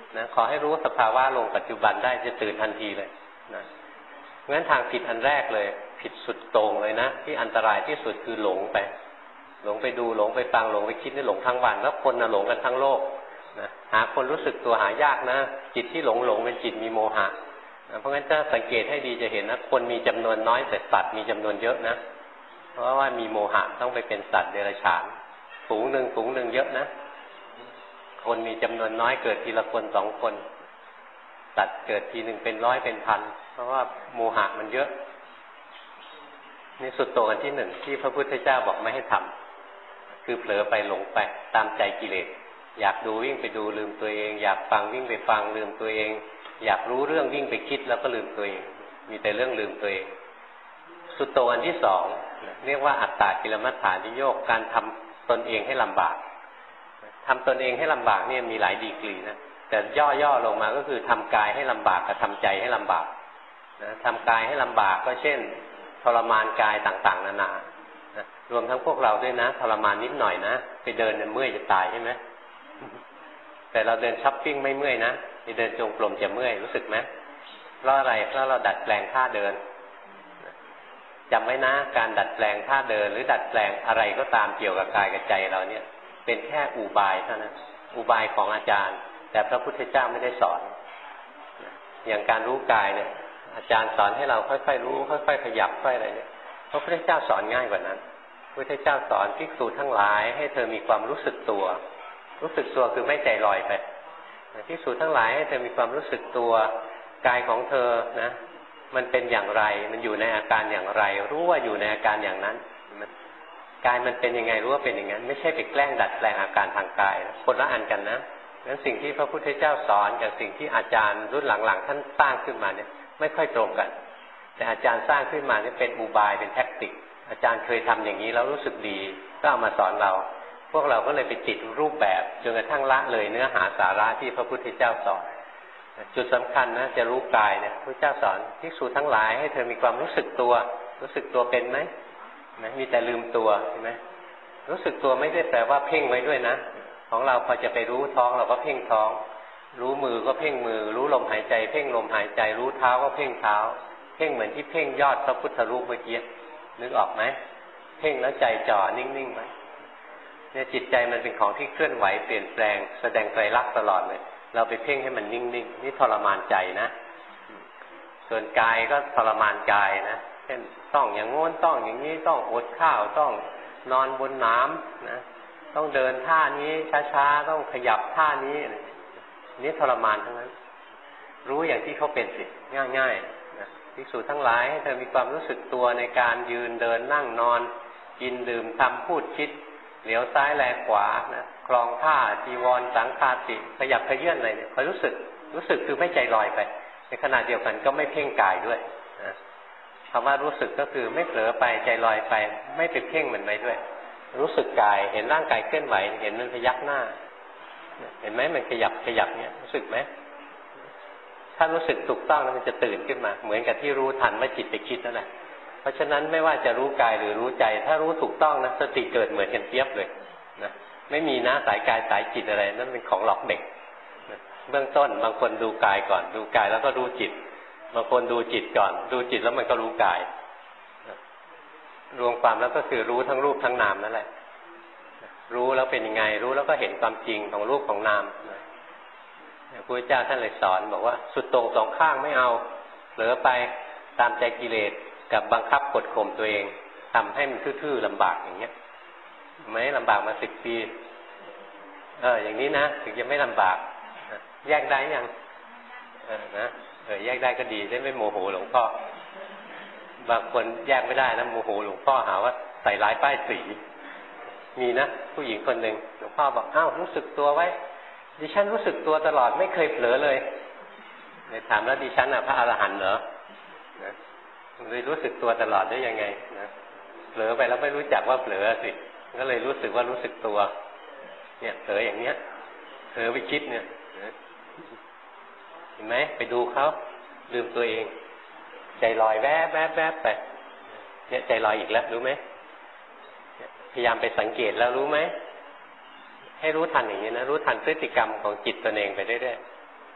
นะขอให้รู้สภาวะลงปัจจุบันได้จะตื่นทันทีเลยนะงั้นทางผิดอันแรกเลยผิดสุดโต่งเลยนะที่อันตรายที่สุดคือหลงไปหลงไปดูหลงไปฟังหลงไปคิดนี่หลงทั้งวันแล้วคนน่ะหลงกันทั้งโลกนะหาคนรู้สึกตัวหายากนะจิตที่หลงหลงเป็นจิตมีโมหะนะเพราะงั้นถ้าสังเกตให้ดีจะเห็นนะคนมีจำนวนน้อยแต่สัตว์มีจำนวนเยอะนะเพราะว่ามีโมหะต้องไปเป็นสัตว์เดรัจฉานฝูงหนึ่งฝูงหนึ่งเยอะนะคนมีจำนวนน้อยเกิดทีละคนสองคนสัตว์เกิดทีหนึ่งเป็นร้อยเป็นพันเพราะว่าโมหะมันเยอะนี่สุดโต่งอันที่หนึ่งที่พระพุทธเจ้าบอกไม่ให้ทำคือเผลอไปหลงไปตามใจกิเลสอยากดูวิ่งไปดูลืมตัวเองอยากฟังวิ่งไปฟังลืมตัวเองอยากรู้เรื่องวิ่งไปคิดแล้วก็ลืมตัวเองมีแต่เรื่องลืมตัวเองสุดโต่งอันที่สองเรียกว่าอัตตากิลมัฏฐานิโยคการทำตนเองให้ลำบากทำตนเองให้ลำบากเนี่ยมีหลายดีกรีนะแต่ย่อๆลงมาก็คือทำกายให้ลำบากกับทำใจให้ลำบากนะทำกายให้ลำบากก็เช่นทรมานกายต่างๆนานานะรวมทั้งพวกเราด้วยนะทรมานนิดหน่อยนะไปเดินเนี่ยเมื่อยจะตายใช่ไหมแต่เราเดินช้อปปิ้งไม่เมื่อยนะไปเดินจงกรมจะเมื่อยรู้สึกไหมเพราะอะไรเพราะเราดัดแปลงท่าเดินจำไว้นะการดัดแปลงท่าเดินหรือดัดแปลงอะไรก็ตามเกี่ยวกับกายกับใจเราเนี่ยเป็นแค่อุบายเท่านั้นอุบายของอาจารย์แต่พระพุทธเจ้าไม่ได้สอนอย่างการรู้กายเนี่ยอาจารย์สอนให้เราค่อยๆรู้ค่อยๆขยับค่อยอะไรเนี่ยพระพุทธเจ้าสอนง่ายกว่านั้นพระพุทธเจ้าสอนภิกษุทั้งหลายให้เธอมีความรู้สึกตัวรู้สึกตัวคือไม่ใจลอยไปภิกษุทั้งหลายให้เธอมีความรู้สึกตัวกายของเธอนะมันเป็นอย่างไรมันอยู่ในอาการอย่างไรรู้ว่าอยู่ในอาการอย่างนั้นกายมันเป็นยังไงรู้ว่าเป็นอย่างนั้นไม่ใช่ไปแกล้งดัดแปลงอาการทางกายคนละอันกันนะงั้นสิ่งที่พระพุทธเจ้าสอนกับสิ่งที่อาจารย์รุ่นหลังๆท่านสร้างขึ้นมาเนี่ยไม่ค่อยตรงกันแต่อาจารย์สร้างขึ้นมานี่เป็นอุบายเป็นแท็กติกอาจารย์เคยทำอย่างนี้แล้วรู้สึกดีก็เอามาสอนเราพวกเราก็เลยไปติดรูปแบบจนกระทั่งละเลยเนื้อหาสาระที่พระพุทธเจ้าสอนจุดสำคัญนะจะรู้กายเนี่ยพระเจ้าสอนภิกษุทั้งหลายให้เธอมีความรู้สึกตัวรู้สึกตัวเป็นไหมนะมีแต่ลืมตัวใช่ไหมรู้สึกตัวไม่ได้แปลว่าเพ่งไว้ด้วยนะของเราพอจะไปรู้ท้องเราก็เพ่งท้องรู้มือก็เพ่งมือรู้ลมหายใจเพ่งลมหายใจรู้เท้าก็เพ่งเท้าเพ่งเหมือนที่เพ่งยอดพระพุทธรูปเมื่อกี้นึกออกไหมเพ่งแล้วใจจ่อนิ่งๆไหมเนี่ยจิตใจมันเป็นของที่เคลื่อนไหวเปลี่ยนแปลงแสดงไตรลักษณ์ตลอดเลยเราไปเพ่งให้มันนิ่งๆนี่ทรมานใจนะส่วนกายก็ทรมานกายนะเช่นต้องอย่างโน้นต้องอย่างนี้ต้องอดข้าวต้องนอนบนน้ำนะต้องเดินท่านี้ช้าๆต้องขยับท่านี้นี่ทรมานทั้งนั้นรู้อย่างที่เขาเป็นสิง่ายๆนะภิกษุทั้งหลายให้เธอมีความรู้สึกตัวในการยืนเดินนั่งนอนกินดื่มทำพูดคิดเหลียวซ้ายแลขวานะคลองผ้าจีวรสังฆาติขยับขยื่นอะไรเนี่ยคอยรู้สึกรู้สึกคือไม่ใจลอยไปในขณะเดียวกันก็ไม่เพ่งกายด้วยนะคำว่ารู้สึกก็คือไม่เผลอไปใจลอยไปไม่ไปเพ่งมันไว้ด้วยรู้สึกกายเห็นร่างกายเคลื่อนไหวเห็นมันพยักหน้าเห็นไหมมันขยับขยับเนี่ยรู้สึกไหมถ้ารู้สึกถูกต้องแล้วมันจะตื่นขึ้นมาเหมือนกับที่รู้ทันว่าจิตไปคิดนั่นแหละเพราะฉะนั้นไม่ว่าจะรู้กายหรือรู้ใจถ้ารู้ถูกต้องนะสติเกิดเหมือนกันเทียบเลยนะไม่มีนะสายกายสายจิตอะไรนั่นเป็นของหลอกเด็กนะเบื้องต้นบางคนดูกายก่อนดูกายแล้วก็รู้จิตบางคนดูจิตก่อนดูจิตแล้วมันก็รู้กายรวมความแล้วก็คือรู้ทั้งรูปทั้งนามนั่นแหละรู้แล้วเป็นยังไงรู้แล้วก็เห็นความจริงของรูปของนามพระพุทธเจ้าท่านเลยสอนบอกว่าสุดโต่งสองข้างไม่เอาเผลอไปตามใจกิเลสกับบังคับกดข่มตัวเองทำให้มันทื่อๆลำบากอย่างเงี้ยไม่ลำบากมาสิบปีเอออย่างนี้นะถึงจะไม่ลำบากแยกได้ยังเออนะเออแยกได้ก็ดีได้ไม่โมโหหลวงพ่อบางคนแยกไม่ได้นะโมโหหลวงพ่อหาว่าใส่ร้ายป้ายสีมีนะผู้หญิงคนหนึ่งหลวงพ่อบอกอ้าวรู้สึกตัวไว้ดิฉันรู้สึกตัวตลอดไม่เคยเผลอเลยเลยถามแล้วดิฉันอ่ะพระอรหันต์เหรอนะเลยรู้สึกตัวตลอดได้ยังไงนะเผลอไปแล้วไม่รู้จักว่าเผลอสิก็เลยรู้สึกว่ารู้สึกตัวเนี่ยเผลออย่างเนี้ยเผลอไปคิดเนี่ยเห็นไหมไปดูเขาลืมตัวเองใจลอยแวบแวบแวบไปเนี่ยใจลอยอีกแล้วรู้ไหมพยายามไปสังเกตแล้วรู้ไหมให้รู้ทันอย่างนี้นะรู้ทันพฤติกรรมของจิตตนเองไปเรื่อย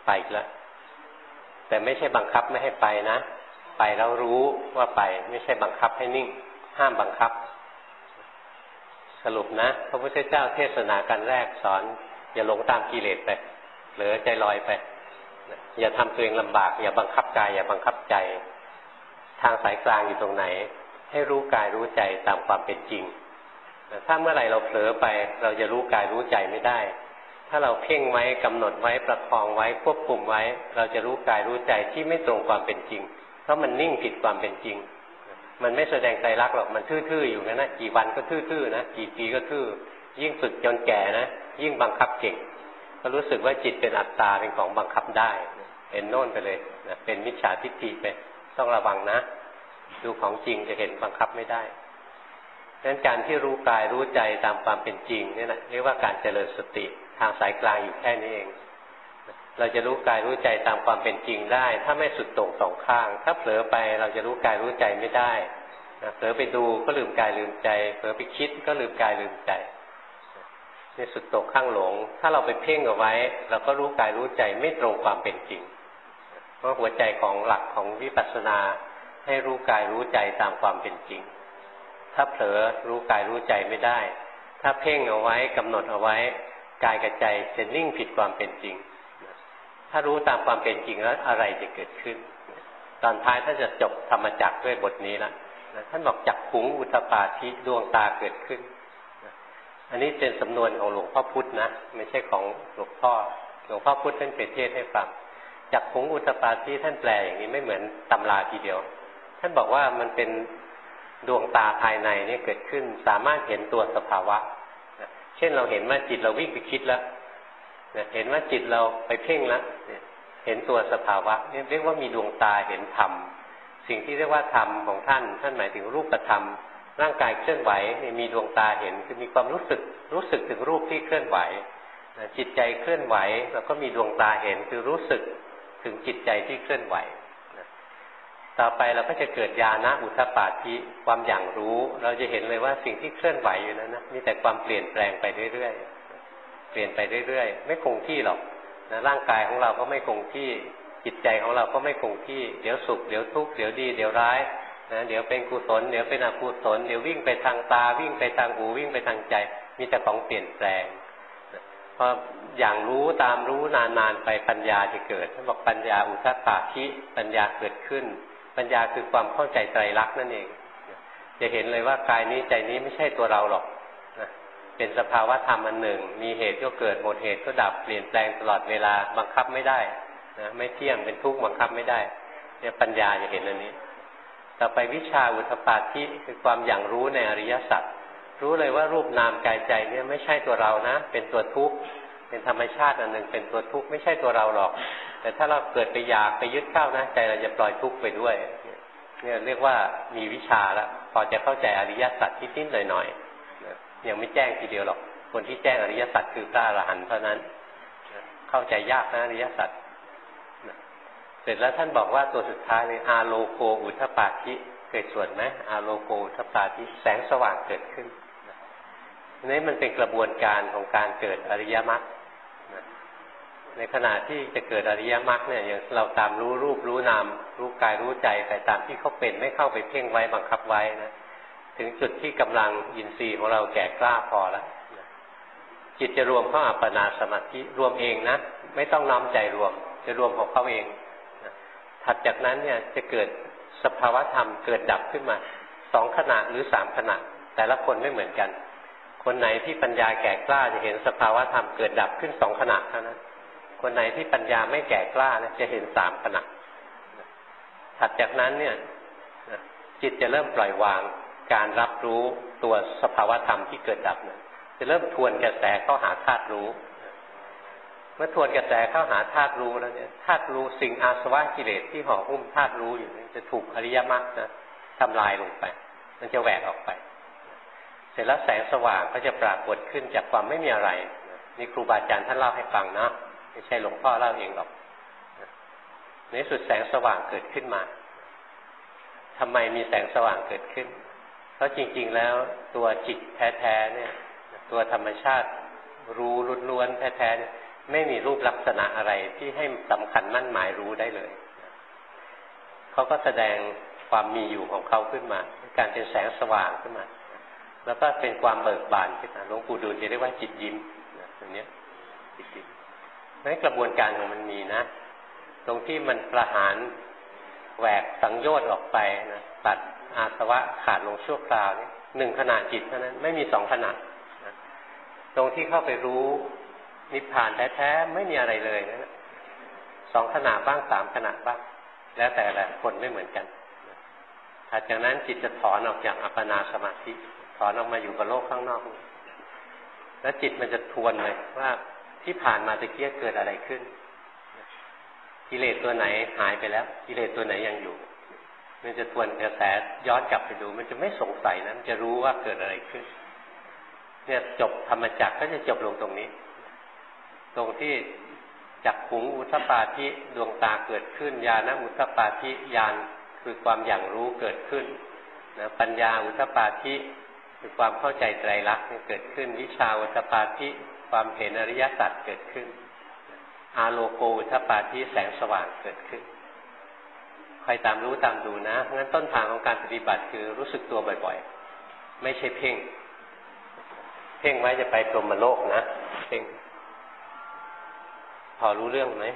ไปอีกแล้วแต่ไม่ใช่บังคับไม่ให้ไปนะไปแล้วรู้ว่าไปไม่ใช่บังคับให้นิ่งห้ามบังคับสรุปนะพระพุทธเจ้าเทศนากันแรกสอนอย่าหลงตามกิเลสไปหรือใจลอยไปอย่าทำตัวเองลำบากอย่าบังคับกายอย่าบังคับใจทางสายกลางอยู่ตรงไหนให้รู้กายรู้ใจตามความเป็นจริงถ้าเมื่อไหร่เราเผลอไปเราจะรู้กายรู้ใจไม่ได้ถ้าเราเพ่งไว้กำหนดไว้ประคองไว้ควบคุมไว้เราจะรู้กายรู้ใจที่ไม่ตรงความเป็นจริงเพราะมันนิ่งผิดความเป็นจริงมันไม่แสดงไตรลักษณ์หรอกมันทื่อๆอยู่งั้นนะกี่วันก็ทื่อๆนะกี่ปีก็ทื่อยิ่งฝึกจนแก่นะยิ่งบังคับเก่งก็รู้สึกว่าจิตเป็นอัตตาเป็นของบังคับได้เป็นโน่นไปเลยนะเป็นมิจฉาทิฏฐิไปต้องระวังนะดูของจริงจะเห็นบังคับไม่ได้ดังนั้นการที่รู้กายรู้ใจตามความเป็นจริงนี่แหละเรียกว่าการเจริญสติทางสายกลางอยู่แค่นี้เองเราจะรู้กายรู้ใจตามความเป็นจริงได้ถ้าไม่สุดโต่งสองข้างถ้าเผลอไปเราจะรู้กายรู้ใจไม่ได้เผลอไปดูก็ลืมกายลืมใจเผลอไปคิดก็ลืมกายลืมใจนี่สุดโต่งข้างหลงถ้าเราไปเพ่งเอาไว้เราก็รู้กายรู้ใจไม่ตรงความเป็นจริงเพราะหัวใจของหลักของวิปัสสนาให้รู้กายรู้ใจตามความเป็นจริงถ้าเผลอรู้กายรู้ใจไม่ได้ถ้าเพ่งเอาไว้กำหนดเอาไว้กายกับใจจะนิ่งผิดความเป็นจริงถ้ารู้ตามความเป็นจริงแล้วอะไรจะเกิดขึ้นตอนท้ายท่านจะจบธรรมจักรด้วยบทนี้ละท่านบอกจักขุงอุทปาทิดวงตาเกิดขึ้นอันนี้เป็นสำนวนของหลวงพ่อพุธนะไม่ใช่ของหลวงพ่อหลวงพ่อพุธท่านเปรียบเทียบให้ฟังจักขุงอุทปาทิท่านแปลอย่างนี้ไม่เหมือนตำราทีเดียวท่านบอกว่ามันเป็นดวงตาภายในนี่เกิดขึ้นสามารถเห็นตัวสภาวะเช่นเราเห็นว่าจิตเราวิ่งไปคิดแล้วเห็นว่าจิตเราไปเพ่งแล้วเห็นตัวสภาวะนี่เรียกว่ามีดวงตาเห็นธรรมสิ่งที่เรียกว่าธรรมของท่านท่านหมายถึงรูปธรรมร่างกายเคลื่อนไหวมีดวงตาเห็นคือมีความรู้สึกรู้สึกถึงรูปที่เคลื่อนไหวจิตใจเคลื่อนไหวแล้วก็มีดวงตาเห็นคือรู้สึกถึงจิตใจที่เคลื่อนไหวต่อไปเราก็จะเกิดญาณอุทธปาทิความอย่างรู้เราจะเห็นเลยว่าสิ่งที่เคลื่อนไหวอยู่นั้นนะมีแต่ความเปลี่ยนแปลงไปเรื่อยๆเปลี่ยนไปเรื่อยๆไม่คงที่หรอกนะร่างกายของเราก็ไม่คงที่จิตใจของเราก็ไม่คงที่เดี๋ยวสุขเดี๋ยวทุกข์เดี๋ยวดีเดี๋ยวร้ายนะเดี๋ยวเป็นกุศลเดี๋ยวเป็นอกุศลเดี๋ยววิ่งไปทางตาวิ่งไปทางหูวิ่งไปทางใจมีแต่ของเปลี่ยนแปลงพออย่างรู้ตามรู้นานๆไปปัญญาจะเกิดท่านบอกปัญญาอุทธปาทิปัญญาเกิดขึ้นปัญญาคือความเข้าใจไตรลักษณ์นั่นเองจะเห็นเลยว่ากายนี้ใจนี้ไม่ใช่ตัวเราหรอกนะเป็นสภาวะธรรมอันหนึ่งมีเหตุก็เกิดหมดเหตุก็ดับเปลี่ยนแปลงตลอดเวลาบังคับไม่ได้นะไม่เที่ยงเป็นทุกข์บังคับไม่ได้เนี่ยปัญญาจะเห็นอันนี้ต่อไปวิชาอุทธปาทิคือความอย่างรู้ในอริยสัจรู้เลยว่ารูปนามกายใจเนี่ยไม่ใช่ตัวเรานะเป็นตัวทุกข์เป็นธรรมชาติอันหนึ่งเป็นตัวทุกข์ไม่ใช่ตัวเราหรอกแต่ถ้าเราเกิดไปอยากไปยึดเข้านะใจเราจะปล่อยทุกข์ไปด้วยเนี่ยเรียกว่ามีวิชาแล้วพอจะเข้าใจอริยสัจนิดๆหน่อยๆยังไม่แจ้งทีเดียวหรอกคนที่แจ้งอริยสัจคือพระอรหันต์เท่านั้นเข้าใจยากนะอริยสัจเสร็จแล้วท่านบอกว่าตัวสุดท้ายเลยอาโลโกอุทธปาทิเกิดส่วนไหมอาโลโกอุทธปาทิแสงสว่างเกิดขึ้นนี่มันเป็นกระบวนการของการเกิดอริยมรรคในขณะที่จะเกิดอริยมรรคเนี่ยอย่างเราตามรู้รูปรู้นามรู้กายรู้ใจไปตามที่เขาเป็นไม่เข้าไปเพ่งไว้บังคับไว้นะถึงจุดที่กำลังอินทรีย์ของเราแก่กล้าพอแล้วจิตจะรวมเข้าอัปปนาสมาธิรวมเองนะไม่ต้องน้อมใจรวมจะรวมของเขาเองถัดจากนั้นเนี่ยจะเกิดสภาวะธรรมเกิดดับขึ้นมาสองขณะหรือสามขณะแต่ละคนไม่เหมือนกันคนไหนที่ปัญญาแก่กล้าจะเห็นสภาวะธรรมเกิดดับขึ้นสองขณะเท่านั้นคนไหนที่ปัญญาไม่แก่กล้านะจะเห็นสามขณะถัดจากนั้นเนี่ยจิตจะเริ่มปล่อยวางการรับรู้ตัวสภาวะธรรมที่เกิดดับนะจะเริ่มทวนกระแสเข้าหาธาตุรู้เมื่อทวนกระแสเข้าหาธาตุรู้แล้วเนี่ยธาตุรู้สิ่งอาสวะกิเลสที่ห่อหุ้มธาตุรู้อยู่นี่จะถูกอริยมรรคนะทำลายลงไปมันจะแหวกออกไปเสร็จแล้วแสงสว่างก็จะปรากฏขึ้นจากความไม่มีอะไรนี่ครูบาอาจารย์ท่านเล่าให้ฟังนะไม่ใช่หลวงพ่อเล่าเองหรอกในสุดแสงสว่างเกิดขึ้นมาทำไมมีแสงสว่างเกิดขึ้นเพราะจริงๆแล้วตัวจิตแท้ๆเนี่ยตัวธรรมชาติรู้ล้วนๆแท้ๆเนี่ยไม่มีรูปลักษณะอะไรที่ให้สำคัญมั่นหมายรู้ได้เลยเขาก็แสดงความมีอยู่ของเขาขึ้นมาการเป็นแสงสว่างขึ้นมาแล้วก็เป็นความเบิกบานขึ้นมาหลวงปู่ดูลจะเรียกว่าจิตยิ้มตรงนี้จิตยิ้มในกระบวนการของมันมีนะตรงที่มันประหารแหวกสังโยชน์ออกไปนะตัดอาสวะขาดลงชั่วคราวนี่หนึ่งขณะจิตเท่านั้นไม่มีสองขณะนะตรงที่เข้าไปรู้นิพพานแท้ๆไม่มีอะไรเลยนะสองขณะบ้างสามขณะบ้างแล้วแต่ละคนไม่เหมือนกันถัดจากนั้นจิตจะถอนออกจากอัปปนาสมาธิถอนออกมาอยู่กับโลกข้างนอกแล้วจิตมันจะทวนเลยว่าที่ผ่านมาตะเกียเกิดอะไรขึ้นกิเลสตัวไหนหายไปแล้วกิเลสตัวไหนยังอยู่มันจะทวนกระแสย้อนกลับไปดูมันจะไม่สงสัยนะมันจะรู้ว่าเกิดอะไรขึ้นเนี่ยจบธรรมจักรก็จะจบลงตรงนี้ตรงที่จักขุงอุทธปาธิดวงตาเกิดขึ้นญาณอุทธปาธิญาณคือความอย่างรู้เกิดขึ้นนะปัญญาอุทธปาธิคือความเข้าใจไตรลักษณ์เกิดขึ้นวิชาอุทธปาธิความเห็นอริยสัจเกิดขึ้นอาโลโกอุทธปาธิแสงสว่างเกิดขึ้นคอยตามรู้ตามดูนะงั้นต้นทางของการปฏิบัติคือรู้สึกตัวบ่อยๆไม่ใช่เพ่งเพ่งไว้จะไปพรหมโลกนะเพ่งพอรู้เรื่องไหม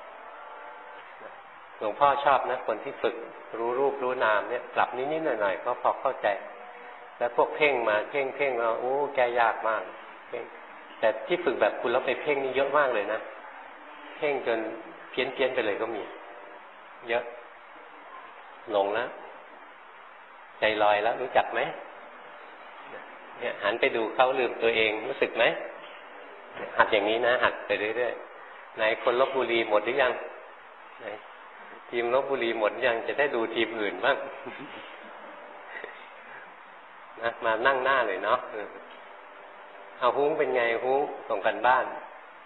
หลวงพ่อชอบนะคนที่ฝึกรู้รูปรู้นามเนี่ยกลับนิดๆหน่อยๆก็พอเข้าใจแล้วพวกเพ่งมาเพ่งเพ่งเราโอ้แก้ยากมากเพ่งแต่ที่ฝึกแบบคุณแล้วไปเพ่งนี่เยอะมากเลยนะเพ่งจนเพี้ยนเพี้ยนไปเลยก็มีเยอะหลงแล้วใจลอยแล้วรู้จักไหมเนี่ยหันไปดูเขาลืมตัวเองรู้สึกไหมหัดอย่างนี้นะหัดไปเรื่อยๆไหนคนลพบุรีหมดหรือยังไหนทีมลพบุรีหมดยังจะได้ดูทีมอื่นบ้างนะมานั่งหน้าเลยเนาะเอาหุ้งเป็นไงหุ้งส่งกันบ้าน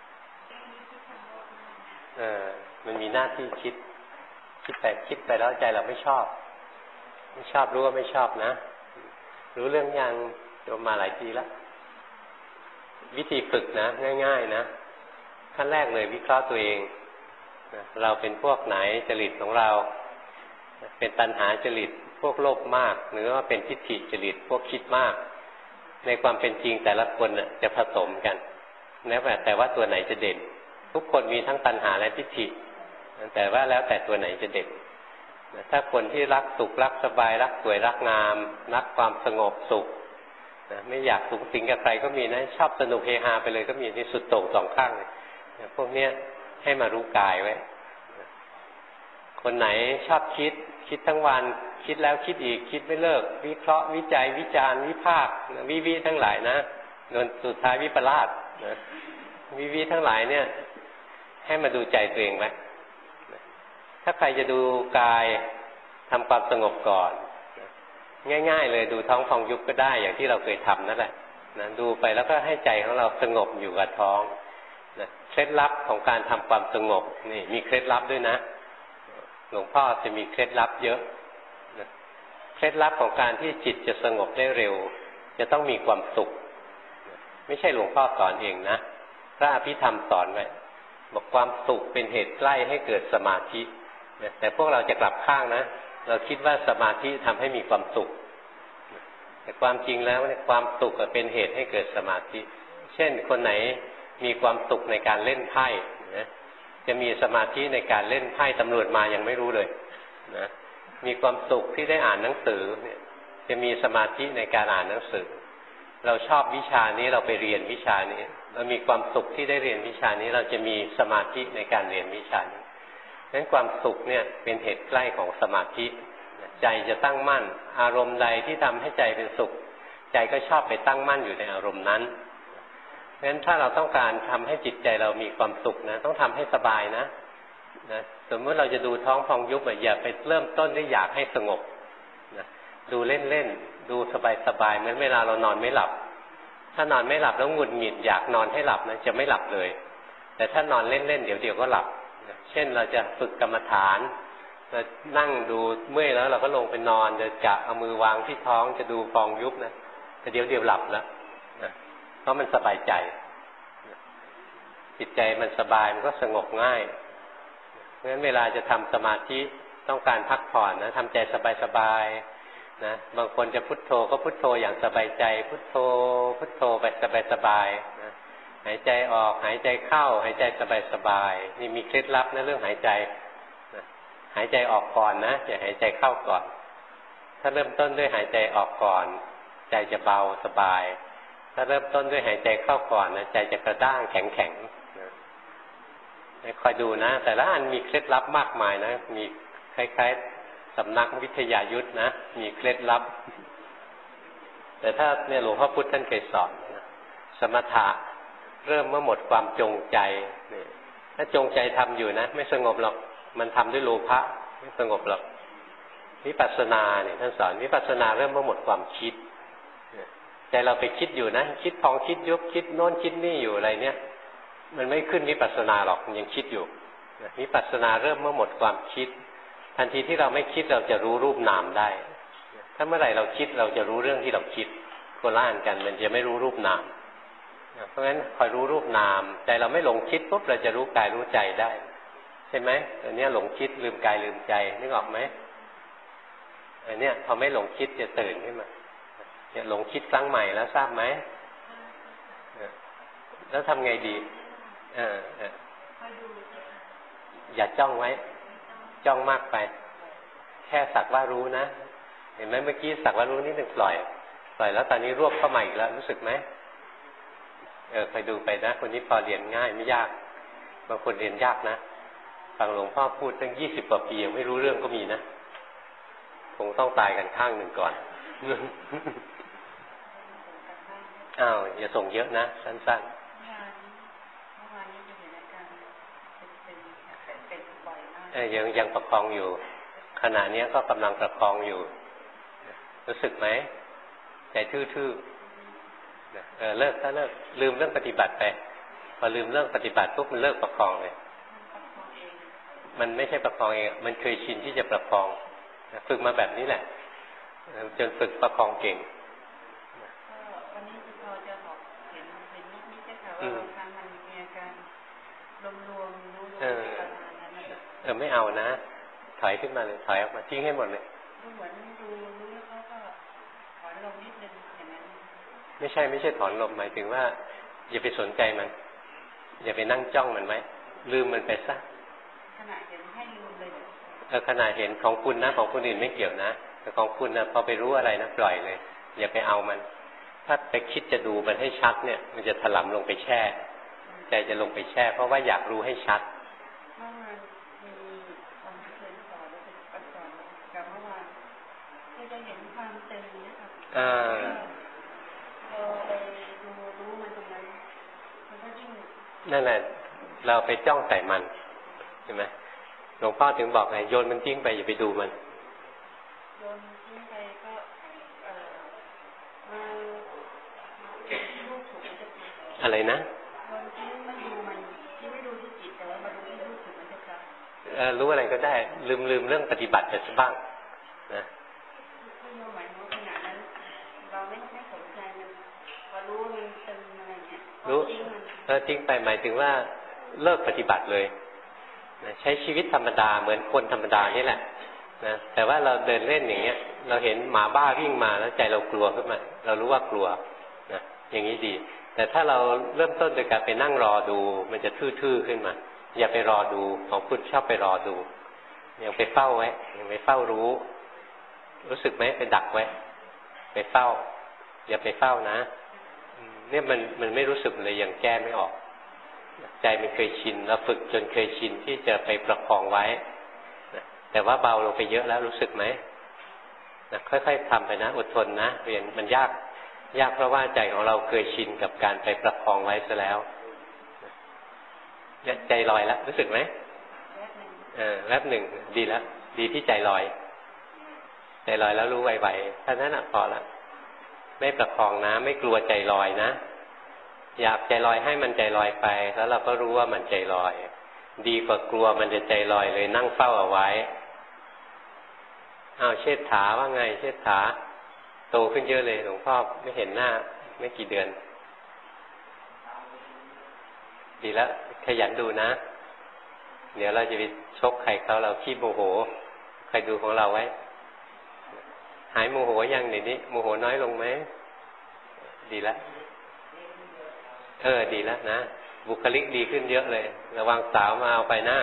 เออมันมีหน้าที่คิดคิดไปคิดไปแล้วใจเราไม่ชอบไม่ชอบรู้ว่าไม่ชอบนะรู้เรื่องยังโยมมาหลายทีแล้ววิธีฝึกนะง่ายๆนะขั้นแรกเลยวิเคราะห์ตัวเองเราเป็นพวกไหนจริตของเราเป็นตัณหาจริตพวกโลภมากหรือว่าเป็นทิฏฐิจริตพวกคิดมากในความเป็นจริงแต่ละคนจะผสมกันแล้วแต่ว่าตัวไหนจะเด่นทุกคนมีทั้งตัณหาและทิฏฐิแต่ว่าแล้วแต่ตัวไหนจะเด่นถ้าคนที่รักสุขรักสบายรักสวยรักงามรักความสงบสุขไม่อยากสุขสิงกับใครก็มีนะชอบสนุกเฮฮาไปเลยก็มีที่สุดโต่งสองข้างเลยพวกเนี้ยให้มารู้กายไว้คนไหนชอบคิดคิดทั้งวันคิดแล้วคิดอีกคิดไม่เลิกวิเคราะห์วิจัยวิจารณ์วิพากษ์วิวิทั้งหลายนะจนสุดท้ายวิปลาสนะวิวิทั้งหลายเนี่ยให้มาดูใจตัวเองไว้ถ้าใครจะดูกายทำความสงบก่อนง่ายๆเลยดูท้องพองยุบก็ได้อย่างที่เราเคยทำนั่นแหละนะดูไปแล้วก็ให้ใจของเราสงบอยู่กับท้องนะเคล็ดลับของการทำความสงบนี่มีเคล็ดลับด้วยนะหลวงพ่อจะมีเคล็ดลับเยอะนะเคล็ดลับของการที่จิตจะสงบได้เร็วจะต้องมีความสุขไม่ใช่หลวงพ่อสอนเองนะพระอภิธรรมสอนไว้บอกความสุขเป็นเหตุใกล้ให้เกิดสมาธิแต่พวกเราจะกลับข้างนะเราคิดว่าสมาธิทำให้มีความสุขแต่ความจริงแล้วเนี่ยความสุขเป็นเหตุให้เกิดสมาธิเช่นคนไหนมีความสุขในการเล่นไพ่นะจะมีสมาธิในการเล่นไพ่ตำรวจมายังไม่รู้เลยนะมีความสุขที่ได้อ่านหนังสือเนี่ยจะมีสมาธิในการอ่านหนังสือเราชอบวิชานี้เราไปเรียนวิชานี้เรามีความสุขที่ได้เรียนวิชานี้เราจะมีสมาธิในการเรียนวิชานี้ดังนั้นความสุขเนี่ยเป็นเหตุใกล้ของสมาธิใจจะตั้งมั่นอารมณ์ใดที่ทำให้ใจเป็นสุขใจก็ชอบไปตั้งมั่นอยู่ในอารมณ์นั้นเพราะฉะนั้นถ้าเราต้องการทำให้จิตใจเรามีความสุขนะต้องทำให้สบายนะนะสมมติเราจะดูท้องพองยุบอย่าไปเริ่มต้นด้วยอยากให้สงบนะดูเล่นๆดูสบายๆเหมือนเวลาเรานอนไม่หลับถ้านอนไม่หลับแล้วหงุดหงิดอยากนอนให้หลับนะจะไม่หลับเลยแต่ถ้านอนเล่นๆเดี๋ยวเดี๋ยวก็หลับเช่นเราจะฝึกกรรมฐานเรานั่งดูเมื่อยแล้วเราก็ลงไปนอนจะกะเอามือวางที่ท้องจะดูฟองยุบนะแต่เดี๋ยวเดี๋ยวหลับแล้วนะเพราะมันสบายใจจิตใจมันสบายมันก็สงบง่ายเพราะฉะนั้นเวลาจะทำสมาธิต้องการพักผ่อนนะทำใจสบายๆนะบางคนจะพุทโธก็พุทโธอย่างสบายใจพุทโธพุทโธไปสบายๆนะหายใจออกหายใจเข้าหายใจสบายๆนี่มีเคล็ดลับนะเรื่องหายใจนะหายใจออกก่อนนะอย่าหายใจเข้าก่อนถ้าเริ่มต้นด้วยหายใจออกก่อนใจจะเบาสบายถ้าเริ่มต้นด้วยหายใจเข้าก่อนนะใจจะกระด้างแข็งแข็งนะคอยดูนะแต่ละอันมีเคล็ดลับมากมายนะมีคล้ายๆสำนักวิทยายุทธนะมีเคล็ดลับแต่ถ้าเนี่ยหลวงพ่อพุธท่านเคยสอนนะสมถะเริ่มเมื่อหมดความจงใจนี่ถ้าจงใจทำอยู่นะไม่สงบหรอกมันทำด้วยโลภะไม่สงบหรอกวิปัสสนาเนี่ยท่านสอนวิปัสสนาเริ่มเมื่อหมดความคิดใจเราไปคิดอยู่นะคิดพองคิดยุบคิดโน้นคิดนี่อยู่อะไรเนี่ยมันไม่ขึ้นวิปัสสนาหรอกมันยังคิดอยู่วิปัสสนาเริ่มเมื่อหมดความคิดทันทีที่เราไม่คิดเราจะรู้รูปนามได้ถ้าเมื่อไหร่เราคิดเราจะรู้เรื่องที่เราคิดคนละอันกันมันจะไม่รู้รูปนามเพราะฉะนั้นคอยรู้รูปนามใจเราไม่หลงคิดปุ๊บเราจะรู้กายรู้ใจได้ใช่ไหมอันนี้หลงคิดลืมกายลืมใจนึกออกไหมอันนี้พอไม่หลงคิดจะตื่นขึ้นมาเนี่ยหลงคิดครั้งใหม่แล้วทราบไหมแล้วทำไงดีเออเอออย่าจ้องไว้จ้องมากไปแค่สักว่ารู้นะเห็นไหมเมื่อกี้สักว่ารู้นิดหนึ่งปล่อยปล่อยแล้วตอนนี้รวบเข้ามาอีกแล้วรู้สึกไหมเออไปดูไปนะคนนี้พอเรียนง่ายไม่ยากบางคนเรียนยากนะฟังหลวงพ่อพูดตั้งยี่สิบกว่าปียังไม่รู้เรื่องก็มีนะคงต้องตายกันข้างหนึ่งก่อนอ้าวอย่าส่งเยอะนะสั้นๆเออยังยังประคองอยู่ขณะนี้ก็กำลังประคองอยู่รู้สึกไหมใจทื่อๆเออเลิกถ้าเลิกลืมเรื่องปฏิบัติไปพอลืมเรื่องปฏิบัติปุ๊บมันเลิกประคองเลยมันไม่ใช่ประคองเองมันเคยชินที่จะประคองฝึกมาแบบนี้แหละจนฝึกประคองเก่งวันนี้พอจะบอกเห็นเห็นนิดๆแต่ว่าบางครั้งมันมีอาการรวมๆรู้ๆประมาณนั้นเออไม่เอานะถอยขึ้นมาเลยถอยออกมาทิ้งให้หมดเลยเหมือนดูรู้แล้วเขาก็ถอนลมนิดนึงอย่างนั้นไม่ใช่ไม่ใช่ถอนลมหมายถึงว่าอย่าไปสนใจมันอย่าไปนั่งจ้องมันไว้ลืมมันไปซะขณะเห็นให้ลืมเลยเออขณะเห็นของคุณนะของคนอื่นไม่เกี่ยวนะแต่ของคุณนะพอไปรู้อะไรนะปล่อยเลยอย่าไปเอามันถ้าไปคิดจะดูมันให้ชัดเนี่ยมันจะถลำลงไปแช่ใจจะลงไปแช่เพราะว่าอยากรู้ให้ชัดเมื่อวานมีคนเคยสอนแล้วเป็นสอนกับเมื่อวานก็จะเห็นความตึงนะคะอ่าเราไปดูรู้มันตรงนั้นมันก็ยิ่งนั่นแหละเราไปจ้องใส่มันใช่ไหมหลวงพ่อถึงบอกไงโยนมันทิ้งไปอย่าไปดูมันโยนทิ้งไปก็เอ่อมาลูกถูกมันจะอะไรนะโยนทิ้งไม่ดูมันที่ไม่ดูที่จิตแต่ว่ามาดูที่ลูกถูกมันจะกลับเออรู้อะไรก็ได้ลืมลืมเรื่องปฏิบัติไปซะบ้างนะที่เราหมายถึงขณะนั้นเราไม่ไม่สนใจมันพอรู้มันตึงอะไรเงี้ยรู้เออทิ้งไปหมายถึงว่าเลิกปฏิบัติเลยนะใช้ชีวิตธรรมดาเหมือนคนธรรมดานี่แหละนะแต่ว่าเราเดินเล่นอย่างเงี้ยเราเห็นหมาบ้าวิ่งมาแล้วใจเรากลัวขึ้นมาเรารู้ว่ากลัวนะอย่างนี้ดีแต่ถ้าเราเริ่มต้นโดยการไปนั่งรอดูมันจะทื่อๆขึ้นมาอย่าไปรอดูของคุณชอบไปรอดูยังไปเฝ้าไว้ยังไปเฝ้ารู้รู้สึกไหมไปดักไว้ไปเฝ้าอย่าไปเฝ้านะเนี่ยมันมันไม่รู้สึกเลยยังแก้ไม่ออกใจมันเคยชินเราฝึกจนเคยชินที่จะไปประคองไว้แต่ว่าเบาลงไปเยอะแล้วรู้สึกไหมนะค่อยๆทำไปนะอดทนนะเรียนมันยากยากเพราะว่าใจของเราเคยชินกับการไปประคองไว้ซะแล้วใจลอยแล้วรู้สึกไหมเออแวบหนึ่งดีแล้วดีที่ใจลอยใจลอยแล้วรู้ไวๆท่านั้นอ่ะพอละไม่ประคองนะไม่กลัวใจลอยนะอยากใจลอยให้มันใจลอยไปแล้วเราก็รู้ว่ามันใจลอยดีกว่ากลัวมันจะใจลอยเลยนั่งเฝ้าเอาไว้อ้าวเชษฐาว่าไงเชษฐาโตขึ้นเยอะเลยหลวงพ่อไม่เห็นหน้าไม่กี่เดือนดีแล้วขยันดูนะเดี๋ยวเราจะไปชกใครเขาเราขี้โมโหใครดูของเราไว้หายโมโหยังเดี๋ยวนี้โมโหน้อยลงไหมดีแล้วเออดีแล้วนะบุคลิกดีขึ้นเยอะเลยระวังสาวมาเอาไปหน้า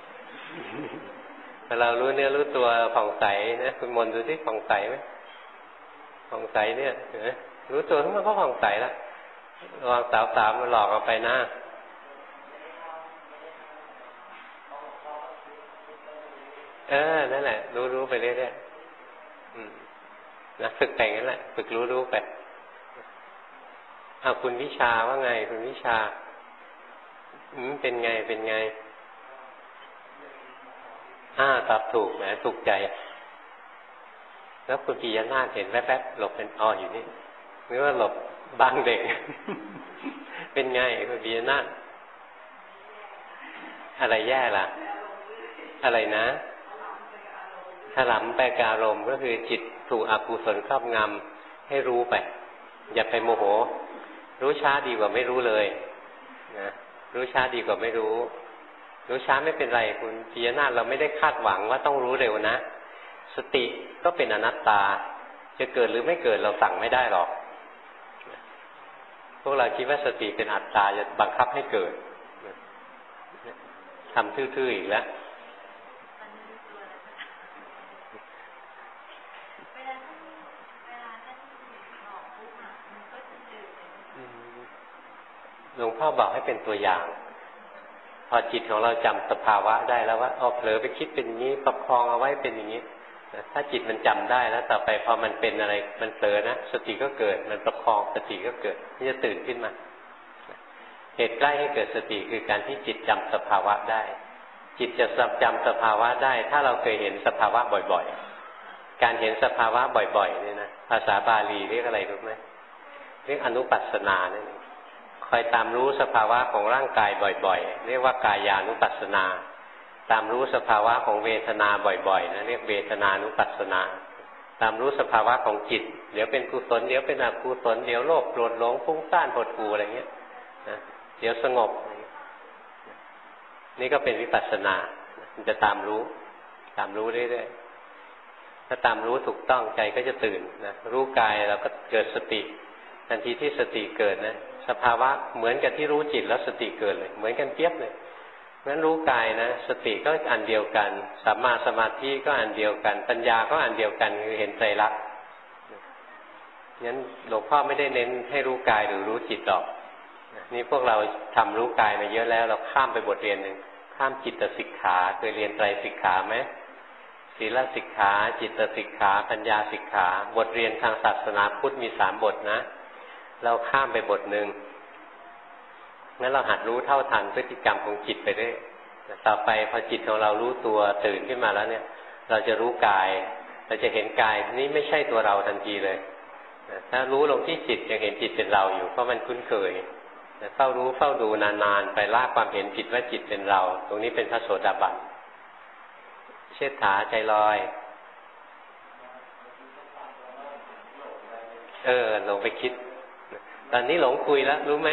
ถ้าเรารู้เนื้อรู้ตัวผ่องใสนะคุณมนต์ดูสิผ่องใสไหมผ่องใสเนี่ยเห็นไหมรู้ตัวทั้งหมดก็ผ่องใสแล้วระวังสาวสาวมาหลอกเอาไปหน้าเออนั่นแหละรู้รู้ไปเรื่อยๆนะฝึกแต่งนั่นแหละฝึกรู้รู้ไปเอาคุณวิชาว่าไงคุณวิชาอืมเป็นไงเป็นไงอ่าตอบถูกแหมถูกใจแล้วคุณปิยนาถเห็นแวบๆหลบเป็นอ้ออยู่นี่หรือว่าหลบบางเด็ก เป็นไงคุณปิยนาถอะไรแย่ล่ะอะไรนะถลำไปกอารมณ์ก็คือจิตถูกอกุศลครอบงำให้รู้ไปอย่าไปโมโหรู้ช้าดีกว่าไม่รู้เลยนะรู้ช้าดีกว่าไม่รู้รู้ช้าไม่เป็นไรคุณปิยนาถเราไม่ได้คาดหวังว่าต้องรู้เร็วนะสติก็เป็นอนัตตาจะเกิดหรือไม่เกิดเราสั่งไม่ได้หรอกพวกเราคิดว่าสติเป็นอัตตาจะบังคับให้เกิดทำทื่อๆอีกแล้วหลวงพ่อบอกให้เป็นตัวอย่างพอจิตของเราจำสภาวะได้แล้วว่าอ๋อเผลอไปคิดเป็นอย่างนี้ประคองเอาไว้เป็นอย่างนี้ถ้าจิตมันจำได้แล้วต่อไปพอมันเป็นอะไรมันเผลอนะสติก็เกิดมันประคองสติก็เกิดมันจะตื่นขึ้นมาเหตุใกล้ให้เกิดสติคือการที่จิตจำสภาวะได้จิตจะจำสภาวะได้ถ้าเราเคยเห็นสภาวะบ่อยๆการเห็นสภาวะบ่อยๆเนี่ยนะภาษาบาลีเรียกอะไรรู้ไหมเรียกอนุปัสสนาเนี่ยคอยตามรู้สภาวะของร่างกายบ่อยๆเรียกว่ากายานุปัสสนาตามรู้สภาวะของเวทนาบ่อยๆนะเรียกเวทนานุปัสสนาตามรู้สภาวะของจิตเดี๋ยวเป็นกุศลเดี๋ยวเป็นอกุศลเดี๋ยวโลภโกรธหลงฟุ้งซ่านหดหู่อะไรเงี้ยนะเดี๋ยวสงบนี่ก็เป็นวิปัสสนามันจะตามรู้ตามรู้เรื่อยๆถ้าตามรู้ถูกต้องใจก็จะตื่นนะรู้กายเราก็เกิดสติทันทีที่สติเกิดนะสภาวะเหมือนกับที่รู้จิตแล้วสติเกิดเลยเหมือนกันเปียบเลยนั้นรู้กายนะสติก็อันเดียวกันสัมมาสมาธิก็อันเดียวกันปัญญาก็อันเดียวกันคือเห็นไตรลักษณ์งั้นหลวงพ่อไม่ได้เน้นให้รู้กายหรือรู้จิตหรอกนี่พวกเราทำรู้กายมาเยอะแล้วเราข้ามไปบทเรียนหนึ่งข้ามจิตสิกขาเคยเรียนไตรสิกขาไหมศีลสิกขาจิตสิกขาปัญญาสิกขาบทเรียนทางศาสนาพุทธมีสามบทนะเราข้ามไปบทหนึ่งงั้นเราหัดรู้เท่าทันพฤติกรรมของจิตไปได้ต่อไปพอจิตของเรารู้ตัวตื่นขึ้นมาแล้วเนี่ยเราจะรู้กายเราจะเห็นกายนี้ไม่ใช่ตัวเราทันทีเลยถ้ารู้ลงที่จิตยังเห็นจิตเป็นเราอยู่เพราะมันคุ้นเคยเฝ้ารู้เฝ้าดูนานๆไปละความเห็นผิดว่าจิตเป็นเราตรงนี้เป็นพระโสดาบันเชษฐาใจลอยเออลงไปคิดตอนนี้หลงคุยแล้วรู้ไหม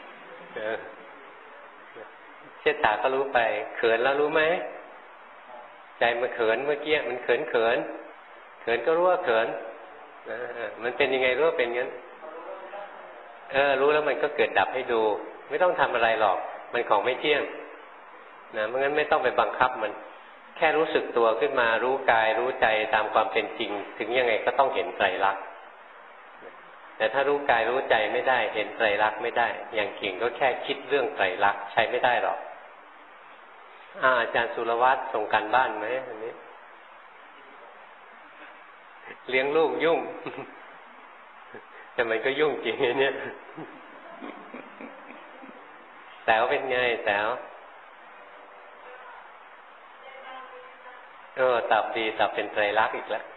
เชษฐาก็รู้ไปเขินแล้วรู้ไหมใจมันเขินเมื่อกี้มันเขินเขินเขินก็รู้ว่าเขินมันเป็นยังไงรู้ว่าเป็นงั้นเออรู้แล้วมันก็เกิดดับให้ดูไม่ต้องทำอะไรหรอกมันของไม่เที่ยงนะเพราะงั้นไม่ต้องไปบังคับมันแค่รู้สึกตัวขึ้นมารู้กายรู้ใจตามความเป็นจริงถึงยังไงก็ต้องเห็นไตรลักษณ์แต่ถ้ารู้กายรู้ใจไม่ได้เห็นไตรลักษณ์ไม่ได้อย่างเก่งก็แค่คิดเรื่องไตรลักษณ์ใช้ไม่ได้หรอกอาอาจารย์สุรวัตรส่งการบ้านไหมอันนี้เลี้ยงลูกยุ่งแต่มันก็ยุ่งจริงเนี่ยแต๋วเป็นไงแต๋วเออตอบดีตอบเป็นไตรลักษณ์อีกแล้ว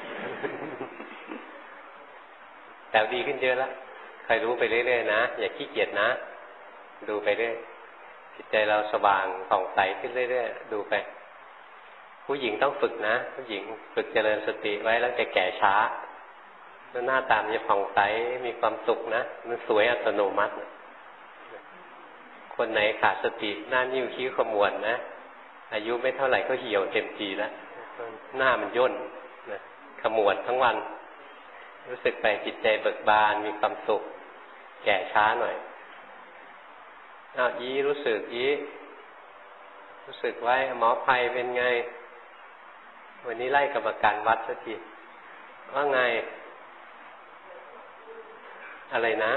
แต่ดีขึ้นเยอะแล้วใครรู้ไปเรื่อยๆนะอย่าขี้เกียจนะดูไปเรื่อยจิตใจเราสว่างผ่องใสขึ้นเรื่อยๆดูไปผู้หญิงต้องฝึกนะผู้หญิงฝึกเจริญสติไว้แล้วจะแก่ช้าแล้วหน้าตามจะผ่องใสมีความสุขนะมันสวยอัตโนมัติคนไหนขาดสติหน้านิ้วคิ้วขมวดนะอายุไม่เท่าไหร่ก็เหี่ยวเต็มทีแล้วหน้ามันย่นนะขมวดทั้งวันรู้สึกไปจิตใจเบิกบานมีความสุขแก่ช้าหน่อยอ้าวอีรู้สึกอีรู้สึกไว้หมอภัยเป็นไงวันนี้ไล่กรรมการวัดสักทีว่าไงอะไรนะ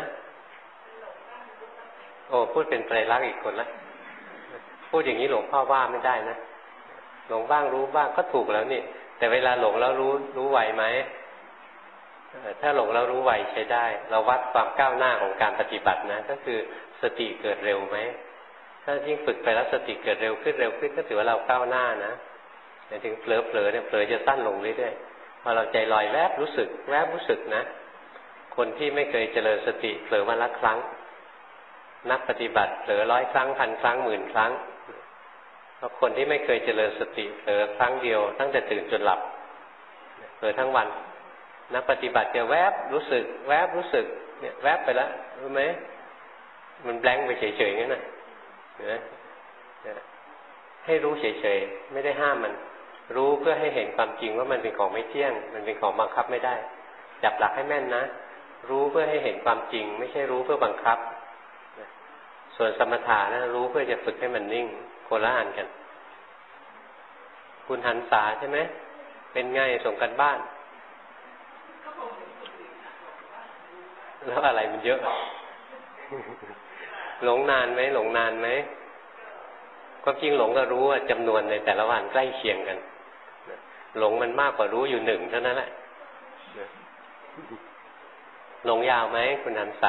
โอ้พูดเป็นไตรลักษณ์อีกคนละพูดอย่างนี้หลวงพ่อว่าไม่ได้นะหลงบ้างรู้บ้างก็ถูกแล้วนี่แต่เวลาหลงแล้วรู้รู้ไหวไหมถ้าหลงแล้วรู้ไหวใช้ได้เราวัดความก้าวหน้าของการปฏิบัตินะก็คือสติเกิดเร็วไหมถ้ายิ่งฝึกไปแล้วสติเกิดเร็วขึ้นเร็วขึ้นก็ถือว่าเราก้าวหน้านะแต่ถึงเผลอเผลอเนี่ยเผลอจะสั้นลงเรื่อยๆพอเราใจลอยแวบรู้สึกแวบรู้สึกนะคนที่ไม่เคยเจริญสติเผลอวันละครั้งนักปฏิบัติเผลอร้อยครั้งพันครั้งหมื่นครั้งเพราะคนที่ไม่เคยเจริญสติเผลอครั้งเดียวตั้งแต่ตื่นจนหลับเผลอทั้งวันนักปฏิบัติจะแวบรู้สึกแวบรู้สึกเนี่ยแวบไปแล้วรู้ไหมมันแบงค์ไปเฉยๆงั้นน่ะเห็นไหมให้รู้เฉยๆไม่ได้ห้ามมันรู้เพื่อให้เห็นความจริงว่ามันเป็นของไม่เที่ยงมันเป็นของบังคับไม่ได้จับหลักให้แม่นนะรู้เพื่อให้เห็นความจริงไม่ใช่รู้เพื่อบังคับส่วนสมถะนะรู้เพื่อจะฝึกให้มันนิ่งโคละอันกันคุณหันษาใช่ไหมเป็นไงส่งกันบ้านแล้วอะไรมันเยอะหลงนานไหมหลงนานไหมก็จริงหลงก็รู้ว่าจำนวนในแต่ละวันใกล้เคียงกันหลงมันมากกว่ารู้อยู่หนึ่งเท่านั้นแหละหลงยาวไหมคุณหันษา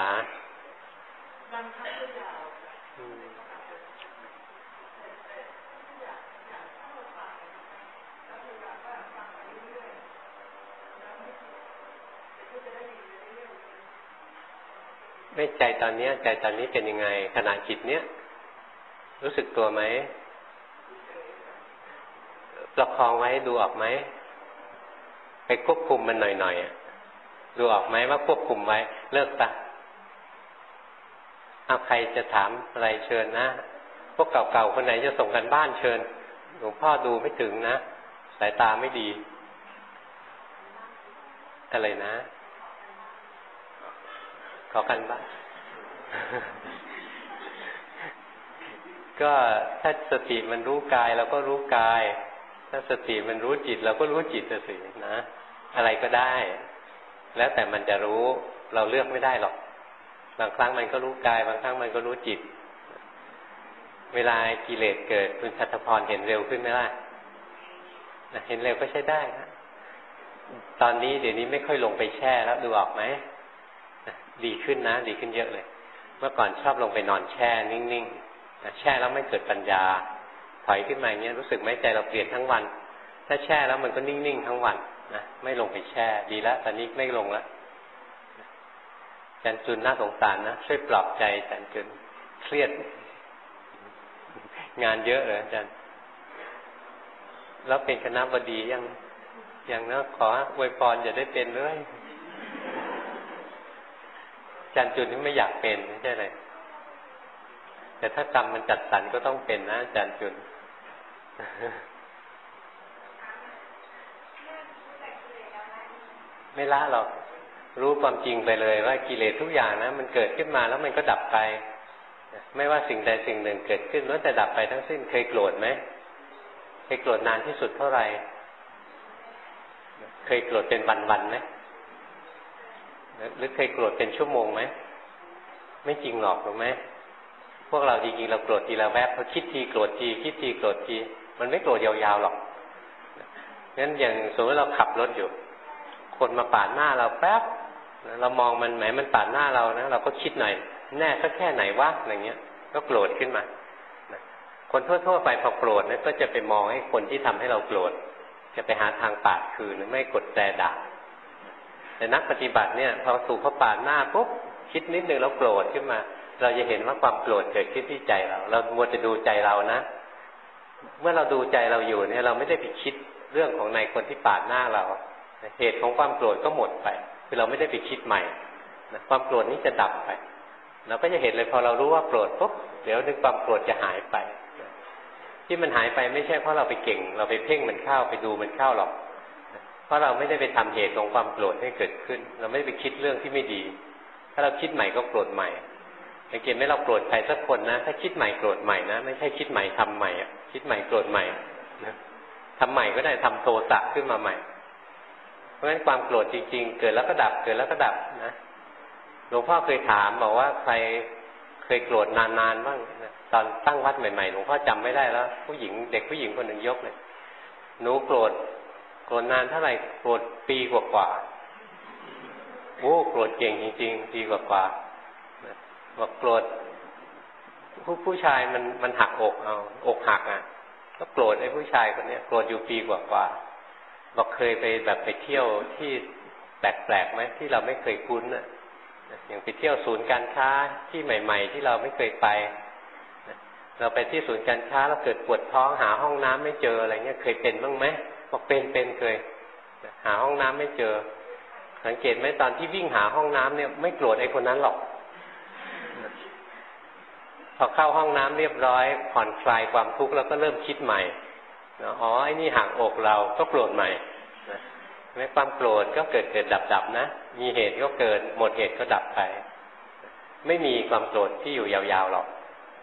ไม่ใจตอนนี้ใจตอนนี้เป็นยังไงขณะจิตเนี้ยรู้สึกตัวไหมประคองไว้ดูออกไหมไปควบคุมมันหน่อยๆดูออกไหมว่าควบคุมไว้เลิกซะเอาใครจะถามอะไรเชิญนะพวกเก่าๆคนไหนจะส่งกันบ้านเชิญหลวงพ่อดูไม่ถึงนะสายตาไม่ดีอะไรนะขอกันบ้าง ก็ถ้าสติมันรู้กายเราก็รู้กายถ้าสติมันรู้จิตเราก็รู้จิตสินะอะไรก็ได้แล้วแต่มันจะรู้เราเลือกไม่ได้หรอกบางครั้งมันก็รู้กายบางครั้งมันก็รู้จิตเวลากิเลสเกิดคุณชัตรพรเห็นเร็วขึ้นไหมล่ะเห็นเร็วก็ใช้ได้นะตอนนี้เดี๋ยวนี้ไม่ค่อยลงไปแช่แล้วดูออกไหมดีขึ้นนะดีขึ้นเยอะเลยเมื่อก่อนชอบลงไปนอนแช่นิ่งๆแช่แล้วไม่เกิดปัญญาถอยขึ้นมาอย่างเงี้ยรู้สึกไหมใจเราเปลี่ยนทั้งวันถ้าแช่แล้วมันก็นิ่งๆทั้งวันนะไม่ลงไปแช่ดีแล้วตอนนี้ไม่ลงแล้วจันจุนน่าสงสารนะช่วยปลอบใจจันจุนเครียดงานเยอะเลยจันแล้วเป็นคณบดียังยังนะขออวยพรอย่าได้เป็นเลยจันจุนนี่ไม่อยากเป็นไม่ใช่เลยแต่ถ้ากรรมมันจัดสรรก็ต้องเป็นนะจันจุนไม่ละหรอกรู้ความจริงไปเลยว่ากิเลสทุกอย่างนะมันเกิดขึ้นมาแล้วมันก็ดับไปไม่ว่าสิ่งใดสิ่งหนึ่งเกิดขึ้นล้วนแต่ดับไปทั้งสิ้นเคยโกรธไหมเคยโกรธนานที่สุดเท่าไหร่เคยโกรธเป็นวันๆไหมหรือเคยโกรธเป็นชั่วโมงไหมไม่จริงหรอกถูกไหมพวกเราจริงๆเราโกรธทีละแวบพอคิดทีโกรธทีคิดทีโกรธทีมันไม่โกรธยาวๆหรอกงั้นอย่างสมมติเราขับรถอยู่คนมาปาดหน้าเราแป๊บเรามองมันแหมมันปาดหน้าเรานะเราก็คิดหน่อยแน่สักแค่ไหนวะอะไรเงี้ยก็โกรธขึ้นมาคนทั่วๆไปพอโกรธเนี่ยก็จะไปมองให้คนที่ทำให้เราโกรธจะไปหาทางปาดคืนไม่กดแตรด่าแต่นักปฏิบัติเนี่ยพอถูกเขาปาดหน้าปุ๊บคิดนิดนึงแล้วโกรธขึ้นมาเราจะเห็นว่าความโกรธเกิดขึ้นที่ใจเราเรามัวจะดูใจเรานะเมื่อเราดูใจเราอยู่เนี่ยเราไม่ได้ไปคิดเรื่องของในคนที่ปาดหน้าเราเหตุของความโกรธก็หมดไปคือเราไม่ได้ไปคิดใหม่ความโกรธนี้จะดับไปเราก็จะเห็นเลยพอเรารู้ว่าโกรธปุ๊บเดี๋ยวนึกความโกรธจะหายไปที่มันหายไปไม่ใช่เพราะเราไปเก่งเราไปเพ่งมันเข้าไปดูมันเข้าหรอกเพราะเราไม่ได้ไปทำเหตุของความโกรธให้เกิดขึ้นเราไม่ได้ไปคิดเรื่องที่ไม่ดีถ้าเราคิดใหม่ก็โกรธใหม่สังเกตไหมเราโกรธใครสักคนนะถ้าคิดใหม่โกรธใหม่นะไม่ใช่คิดใหม่ทำใหม่คิดใหม่โกรธใหม่ทำใหม่ก็ได้ทำโทสะขึ้นมาใหม่เพราะฉะนั้นความโกรธจริงๆเกิดแล้วก็ดับเกิดแล้วก็ดับนะหลวงพ่อเคยถามบอกว่าใครเคยโกรธนานๆบ้างตอนตั้งวัดใหม่ๆหลวงพ่อจำไม่ได้แล้วผู้หญิงเด็กผู้หญิงคนหนึ่งยกเลยหนูโกรธโกรธนานเท่าไหร่โกรธปีกว่าๆโอ้โกรธเก่งจริงๆปีกว่าๆบอกโกรธผู้ผู้ชายมันมันหักอกเอาอกหักอ่ะก็โกรธไอ้ผู้ชายคนนี้โกรธอยู่ปีกว่าๆบอกเคยไปแบบไปเที่ยวที่แปลกๆไหมที่เราไม่เคยคุ้นอ่ะอย่างไปเที่ยวศูนย์การค้าที่ใหม่ๆที่เราไม่เคยไปเราไปที่ศูนย์การค้าแล้วเกิดปวดท้องหาห้องน้ำไม่เจออะไรเงี้ยเคยเป็นบ้างไหมบอกเป็นเป็นเคยหาห้องน้ำไม่เจอสังเกตไหมตอนที่วิ่งหาห้องน้ำเนี่ยไม่โกรธไอ้คนนั้นหรอกพอเข้าห้องน้ำเรียบร้อยผ่อนคลายความทุกข์แล้วก็เริ่มคิดใหม่อ๋อไอ้นี่หักอกเราก็โกรธใหม่ไม่ความโกรธก็เกิดเกิดดับดับนะมีเหตุก็เกิดหมดเหตุก็ดับไปไม่มีความโกรธที่อยู่ยาวๆหรอก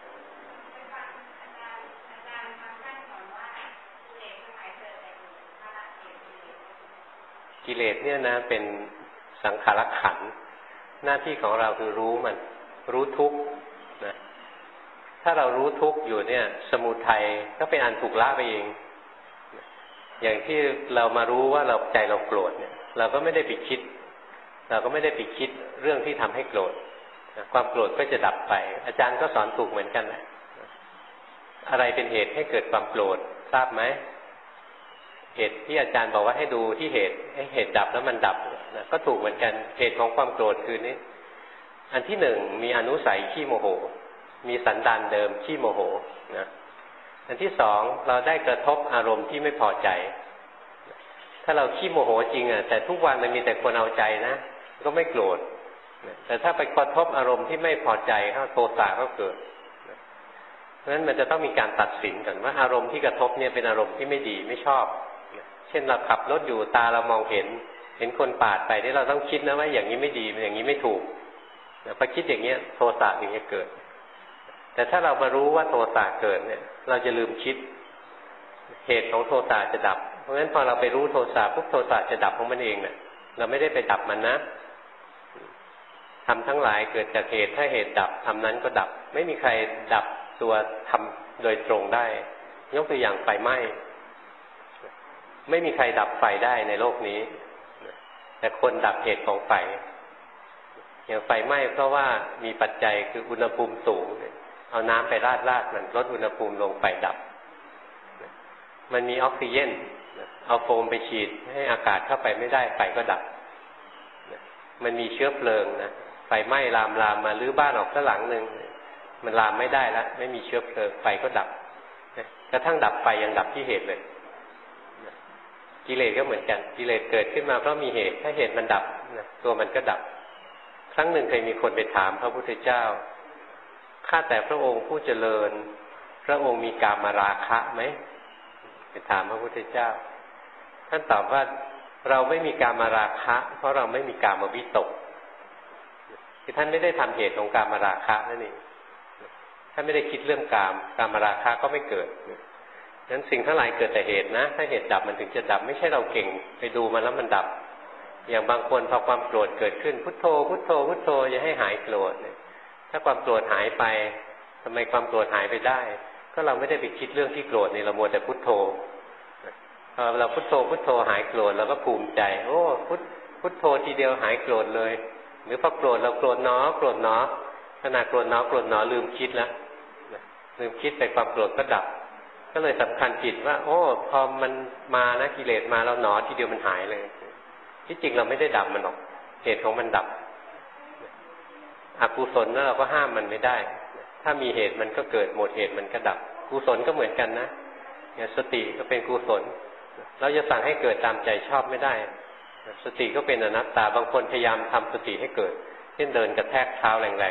กิเลสเนี่ยนะเป็นสังขารขันธ์หน้าที่ของเราคือรู้มันรู้ทุกข์นะถ้าเรารู้ทุกข์อยู่เนี่ยสมุทัยก็เป็นอันถูกละไปเองอย่างที่เรามารู้ว่าเราใจเราโกรธเนี่ยเราก็ไม่ได้ไปคิดเราก็ไม่ได้ไปคิดเรื่องที่ทำให้โกรธความโกรธก็จะดับไปอาจารย์ก็สอนถูกเหมือนกันนะอะไรเป็นเหตุให้เกิดความโกรธทราบไหมเหตุที่อาจารย์บอกว่าให้ดูที่เหตุให้เหตุดับแล้วมันดับนะก็ถูกเหมือนกันเหตุของความโกรธคือนี้อันที่หนึ่งมีอนุสัยขี้โมโหมีสันดานเดิมขี้โมโหนะอันที่สองเราได้กระทบอารมณ์ที่ไม่พอใจถ้าเราขี้โมโหจริงอ่ะแต่ทุกวันมันมีแต่คนเอาใจนะก็ไม่โกรธแต่ถ้าไปกระทบอารมณ์ที่ไม่พอใจเข้าโทสะก็เกิดเพราะฉะนั้นมันจะต้องมีการตัดสินกันว่าอารมณ์ที่กระทบเนี่ยเป็นอารมณ์ที่ไม่ดีไม่ชอบเช่นเราขับรถอยู่ตาเรามองเห็นเห็นคนปาดไปนี่เราต้องคิดนะว่าอย่างนี้ไม่ดีอย่างนี้ไม่ถูกพอคิดอย่างเงี้ยโทสะถึงจะเกิดแต่ถ้าเรามารู้ว่าโทสะเกิดเนี่ยเราจะลืมคิดเหตุของโทสะจะดับเพราะฉะนั้นพอเราไปรู้โทสะปุ๊บโทสะจะดับของมันเองเนี่ยเราไม่ได้ไปดับมันนะทำทั้งหลายเกิดจากเหตุถ้าเหตุดับทำนั้นก็ดับไม่มีใครดับตัวทำโดยตรงได้ยกตัวอย่างไฟไหม้ไม่มีใครดับไฟได้ในโลกนี้แต่คนดับเหตุของไฟอย่างไฟไหม้เพราะว่ามีปัจจัยคืออุณหภูมิสูงเอาน้ำไปราดราดมันลดอุณหภูมิลงไฟดับมันมีออกซิเจนเอาโฟมไปฉีดให้อากาศเข้าไปไม่ได้ไฟก็ดับมันมีเชื้อเพลิงนะไฟไหม้ลามลามมาลื้อบ้านออกสักหลังหนึ่งมันลามไม่ได้แล้วไม่มีเชื้อเพลิงไฟก็ดับกระทั่งดับไฟยังดับที่เหตุเลยกิเลสก็เหมือนกันกิเลสเกิดขึ้นมาเพราะมีเหตุถ้าเหตุมันดับตัวมันก็ดับครั้งหนึ่งเคยมีคนไปถามพระพุทธเจ้าข้าแต่พระองค์ผู้เจริญพระองค์มีกามราคะไหมไปถามพระพุทธเจ้าท่านตอบว่าเราไม่มีกามราคะเพราะเราไม่มีกามวิตกคือท่านไม่ได้ทำเหตุของกามราคะนั่นเองท่านไม่ได้คิดเรื่องกามกามราคะก็ไม่เกิดนั้นสิ่งทั้งหลายเกิดแต่เหตุนะถ้าเหตุดับมันถึงจะดับไม่ใช่เราเก่งไปดูมันแล้วมันดับอย่างบางคนพอความโกรธเกิดขึ้นพุทโธพุทโธพุทโธอย่าให้หายโกรธถ้าความโกรธหายไปทำไมความโกรธหายไปได้ก็เราไม่ได้ไปคิดเรื่องที่โกรธนี่เรามัวแต่พุทโธพอเราพุทโธพุทโธหายโกรธเราก็ภูมิใจโอ้พุทพุทโธทีเดียวหายโกรธเลยหรือพอโกรธเราโกรธเนาะโกรธเนาะขณะโกรธเนาะโกรธเนาะลืมคิดแล้วลืมคิดไปความโกรธก็ดับก็เลยสำคัญผิดว่าโอ้พอมันมานะกิเลสมาเราหนอทีเดียวมันหายเลยที่จริงเราไม่ได้ดับมันหรอกเหตุของมันดับอกุศลแล้วเราก็ห้ามมันไม่ได้ถ้ามีเหตุมันก็เกิดหมดเหตุมันก็ดับกุศลก็เหมือนกันนะอย่างสติก็เป็นกุศลเราจะสั่งให้เกิดตามใจชอบไม่ได้สติก็เป็นอนัตตาบางคนพยายามทำสติให้เกิดเช่นเดินกระแทกเท้าแรงๆ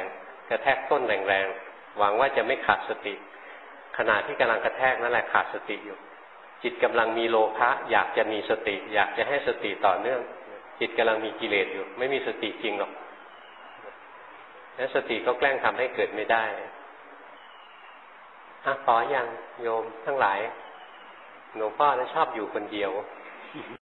กระแทกต้นแรงๆหวังว่าจะไม่ขาดสติขณะที่กำลังกระแทกนั่นแหละขาดสติอยู่จิตกำลังมีโลภะอยากจะมีสติอยากจะให้สติต่อเนื่องจิตกำลังมีกิเลสอยู่ไม่มีสติจริงหรอกแล้วสติก็แกล้งทำให้เกิดไม่ได้อ่ะขออย่างโยมทั้งหลายหลวงพ่อชอบอยู่คนเดียว